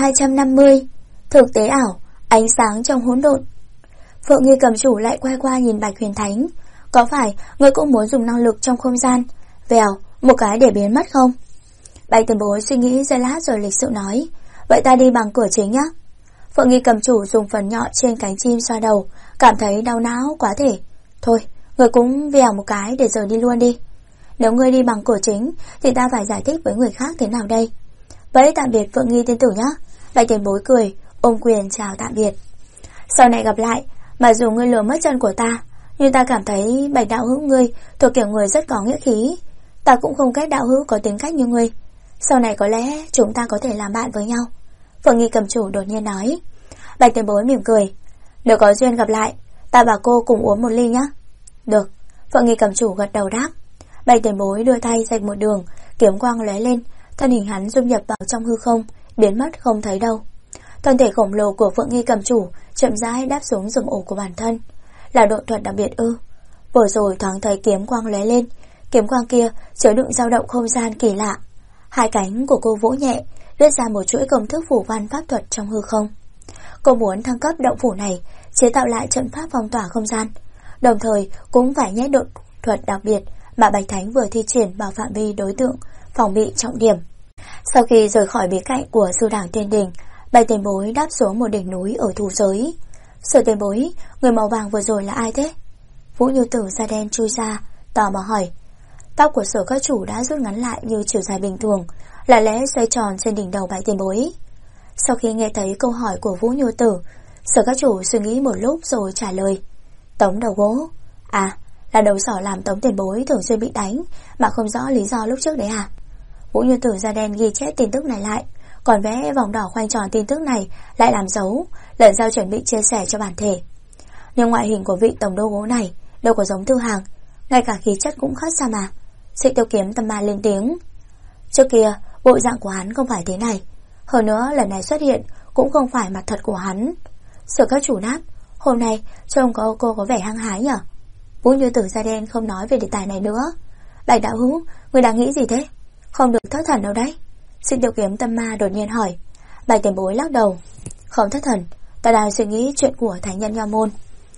2250. Thực tế ảo, ánh sáng trong hỗn độn. Phượng Nghi cầm chủ lại quay qua nhìn Bạch Huyền Thánh. Có phải ngươi cũng muốn dùng năng lực trong không gian vèo một cái để biến mất không? Bạch Tiền Bối suy nghĩ giây lát rồi lịch sự nói. Vậy ta đi bằng cửa chính nhá. Phượng Nghi cầm chủ dùng phần nhọn trên cánh chim xoa đầu, cảm thấy đau não quá thể. Thôi, ngươi cũng vèo một cái để giờ đi luôn đi. Nếu ngươi đi bằng cửa chính thì ta phải giải thích với người khác thế nào đây? Vậy tạm biệt Phượng Nghi tiên tử nhá. Bạch Tiền Bối cười, ôm quyền chào tạm biệt. Sau này gặp lại, mà dù ngươi lừa mất chân của ta, nhưng ta cảm thấy Bạch đạo hữu ngươi thuộc kiểu người rất có nghĩa khí. Ta cũng không ghét đạo hữu có tính cách như ngươi. Sau này có lẽ chúng ta có thể làm bạn với nhau. Phượng Nghi cầm chủ đột nhiên nói. Bạch Tiền Bối mỉm cười. Nếu có duyên gặp lại, ta và cô cùng uống một ly nhé. Được. Phượng Nghi cầm chủ gật đầu đáp. Bạch Tiền Bối đưa tay rạch một đường, kiếm quang lóe lên, thân hình hắn dung nhập vào trong hư không, biến mất không thấy đâu. Thân thể khổng lồ của Phượng Nghi cầm chủ chậm rãi đáp xuống giường ổ của bản thân. Là độ thuật đặc biệt ư? Vừa rồi thoáng thấy kiếm quang lóe lên, kiếm quang kia chứa đựng dao động không gian kỳ lạ. Hai cánh của cô vỗ nhẹ, viết ra một chuỗi công thức phủ văn pháp thuật trong hư không. Cô muốn thăng cấp động phủ này, chế tạo lại trận pháp phong tỏa không gian, đồng thời cũng phải nhét độ thuật đặc biệt mà Bạch Thánh vừa thi triển vào phạm vi đối tượng phòng bị trọng điểm. Sau khi rời khỏi bí cảnh của sư đảng Thiên Đình, Bạch Tiền Bối đáp xuống một đỉnh núi ở thù giới. Sở Tiền Bối, người màu vàng vừa rồi là ai thế? Vũ Như Tử da đen chui ra, tò mò hỏi. Tóc của Sở Các Chủ đã rút ngắn lại như chiều dài bình thường, là lẽ xoay tròn trên đỉnh đầu Bạch Tiền Bối. Sau khi nghe thấy câu hỏi của Vũ Như Tử, Sở Các Chủ suy nghĩ một lúc rồi trả lời. Tống đầu gỗ. À, là đầu sỏ làm Tống Tiền Bối thường xuyên bị đánh mà không rõ lý do lúc trước đấy à? Vũ Như Tử da đen ghi chép tin tức này lại, còn vẽ vòng đỏ khoanh tròn tin tức này lại làm dấu, lần sau chuẩn bị chia sẻ cho bản thể. Nhưng ngoại hình của vị tổng đô gỗ này đâu có giống Thư Hàng, ngay cả khí chất cũng khác xa mà. Xích Tiêu Kiếm Tâm Ma lên tiếng. Trước kia bộ dạng của hắn không phải thế này, hơn nữa lần này xuất hiện cũng không phải mặt thật của hắn. Sở Các Chủ đáp. Hôm nay trông cô có vẻ hăng hái nhở? Vũ Như Tử da đen không nói về đề tài này nữa. Bạch đạo hữu, người đang nghĩ gì thế? Không được thất thần đâu đấy. Xích Tiêu Kiếm Tâm Ma đột nhiên hỏi. Bạch Tiền Bối lắc đầu. Không thất thần, ta đang suy nghĩ chuyện của thánh nhân Nho Môn.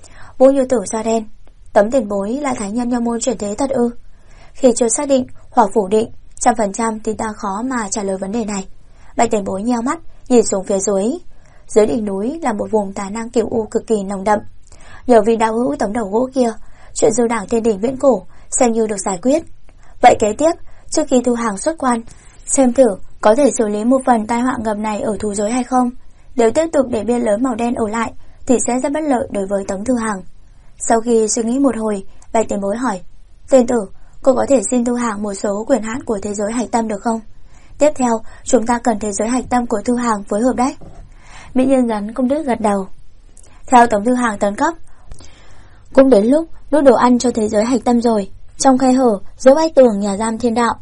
Vũ Như Tử da đen. Tấm Tiền Bối là thánh nhân Nho Môn chuyển thế thật ư? Khi chưa xác định hoặc phủ định 100% thì ta khó mà trả lời vấn đề này. Bạch Tiền Bối nheo mắt nhìn xuống phía dưới. Dưới đỉnh núi là một vùng tà năng kiểu u cực kỳ nồng đậm. Nhờ vì đạo hữu tấm đầu gỗ kia, chuyện dư đảng Thiên Đình viễn cổ xem như được giải quyết. Vậy kế tiếp, trước khi Thư Hàng xuất quan, xem thử có thể xử lý một phần tai họa ngầm này ở thú giới hay không. Nếu tiếp tục để biên lớn màu đen ở lại thì sẽ rất bất lợi đối với Tống Thư Hàng. Sau khi suy nghĩ một hồi, Bạch Tiền Bối hỏi, Tiền tử, cô có thể xin Thư Hàng một số quyền hạn của thế giới hạch tâm được không? Tiếp theo, chúng ta cần thế giới hạch tâm của Thư Hàng phối hợp đấy. Mỹ nhân rắn công đức gật đầu. Theo Tống Thư Hàng tấn cấp, cũng đến lúc đút đồ ăn cho thế giới hạch tâm rồi. Trong khe hở giữa vách tường nhà giam thiên đạo,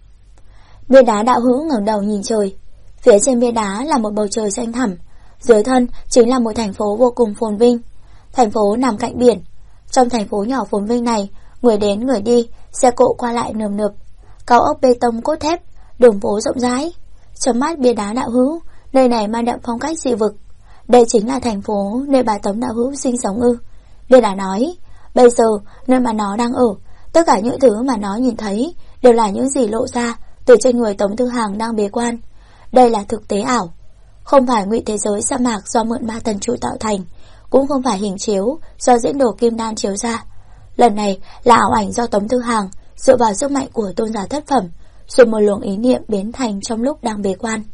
bia đá đạo hữu ngẩng đầu nhìn trời. Phía trên bia đá là một bầu trời xanh thẳm, dưới thân chính là một thành phố vô cùng phồn vinh. Thành phố nằm cạnh biển. Trong thành phố nhỏ phồn vinh này, người đến người đi, xe cộ qua lại nườm nượp, cao ốc bê tông cốt thép, đường phố rộng rãi. Trong mắt bia đá đạo hữu, nơi này mang đậm phong cách dị vực. Đây chính là thành phố nơi bà Tống đạo hữu sinh sống ư? Bia đá nói, bây giờ nơi mà nó đang ở, tất cả những thứ mà nó nhìn thấy đều là những gì lộ ra từ trên người Tống Thư Hàng đang bế quan. Đây là thực tế ảo, không phải ngụy thế giới sa mạc do mượn ma thần trụ tạo thành, cũng không phải hình chiếu do diễn đồ kim đan chiếu ra. Lần này là ảo ảnh do Tống Thư Hàng dựa vào sức mạnh của tôn giả thất phẩm, dùng một luồng ý niệm biến thành trong lúc đang bế quan.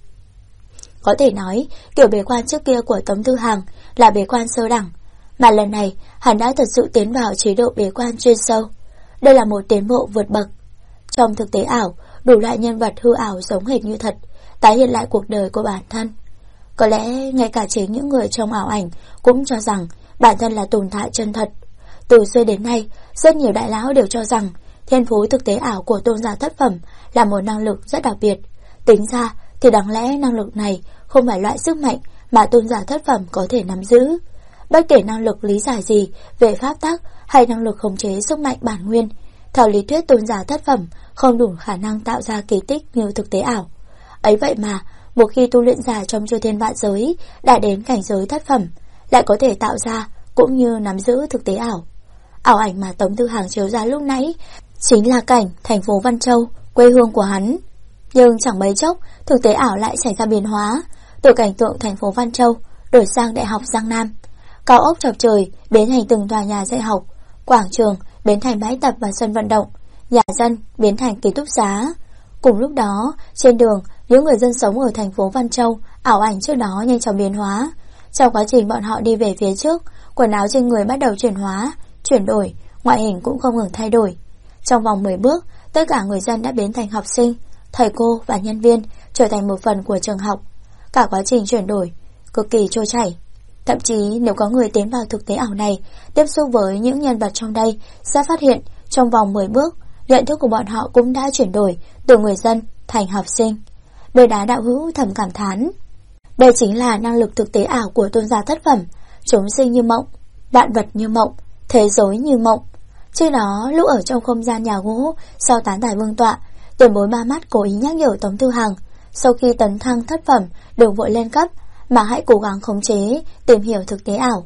Có thể nói, kiểu bế quan trước kia của Tống Thư Hàng là bế quan sơ đẳng, mà lần này hắn đã thật sự tiến vào chế độ bế quan chuyên sâu. Đây là một tiến bộ vượt bậc. Trong thực tế ảo, đủ loại nhân vật hư ảo giống hệt như thật, tái hiện lại cuộc đời của bản thân. Có lẽ ngay cả chính những người trong ảo ảnh cũng cho rằng bản thân là tồn tại chân thật. Từ xưa đến nay, rất nhiều đại lão đều cho rằng thiên phú thực tế ảo của tôn giả thất phẩm là một năng lực rất đặc biệt. Tính ra thì đáng lẽ năng lực này không phải loại sức mạnh mà tôn giả thất phẩm có thể nắm giữ. Bất kể năng lực lý giải gì về pháp tắc hay năng lực khống chế sức mạnh bản nguyên, theo lý thuyết tôn giả thất phẩm không đủ khả năng tạo ra kỳ tích như thực tế ảo. Ấy vậy mà, một khi tu luyện giả trong chư thiên vạn giới đã đến cảnh giới thất phẩm, lại có thể tạo ra cũng như nắm giữ thực tế ảo. Ảo ảnh mà Tống Thư Hàng chiếu ra lúc nãy chính là cảnh thành phố Văn Châu, quê hương của hắn. Nhưng chẳng mấy chốc, thực tế ảo lại xảy ra biến hóa, từ cảnh tượng thành phố Văn Châu đổi sang Đại học Giang Nam. Cao ốc chọc trời biến thành từng tòa nhà dạy học, quảng trường biến thành bãi tập và sân vận động, nhà dân biến thành ký túc xá. Cùng lúc đó, trên đường, những người dân sống ở thành phố Văn Châu, ảo ảnh trước đó nhanh chóng biến hóa. Trong quá trình bọn họ đi về phía trước, quần áo trên người bắt đầu chuyển hóa, chuyển đổi, ngoại hình cũng không ngừng thay đổi. Trong vòng 10 bước, tất cả người dân đã biến thành học sinh, thầy cô và nhân viên, trở thành một phần của trường học. Cả quá trình chuyển đổi cực kỳ trôi chảy. Thậm chí nếu có người tiến vào thực tế ảo này, tiếp xúc với những nhân vật trong đây, sẽ phát hiện trong vòng 10 bước, nhận thức của bọn họ cũng đã chuyển đổi từ người dân thành học sinh. Bia đá đạo hữu thầm cảm thán. Đây chính là năng lực thực tế ảo của tôn giả thất phẩm. Chúng sinh như mộng, vạn vật như mộng, thế giới như mộng. Trước đó, lúc ở trong không gian nhà gỗ sau tán tài vương tọa, Tiền Bối ba mắt cố ý nhắc nhở Tống Thư Hàng, sau khi tấn thăng thất phẩm đừng vội lên cấp, mà hãy cố gắng khống chế, tìm hiểu thực tế ảo.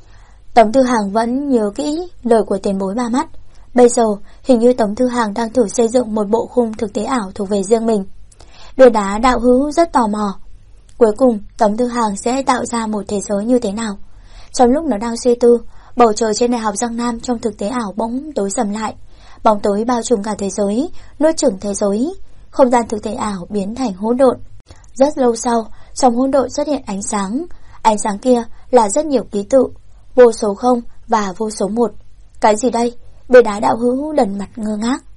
Tống Thư Hàng vẫn nhớ kỹ lời của Tiền Bối ba mắt. Bây giờ hình như Tống Thư Hàng đang thử xây dựng một bộ khung thực tế ảo thuộc về riêng mình. Bia đá đạo hữu rất tò mò, cuối cùng Tống Thư Hàng sẽ tạo ra một thế giới như thế nào. Trong lúc nó đang suy tư, bầu trời trên Đại học Giang Nam trong thực tế ảo bỗng tối sầm lại. Bóng tối bao trùm cả thế giới, nuốt chửng thế giới. Không gian thực tế ảo biến thành hỗn độn. Rất lâu sau, trong hỗn độn xuất hiện ánh sáng. Ánh sáng kia là rất nhiều ký tự, vô số 0 và vô số 1. Cái gì đây? Bia đá đạo hữu đần mặt ngơ ngác.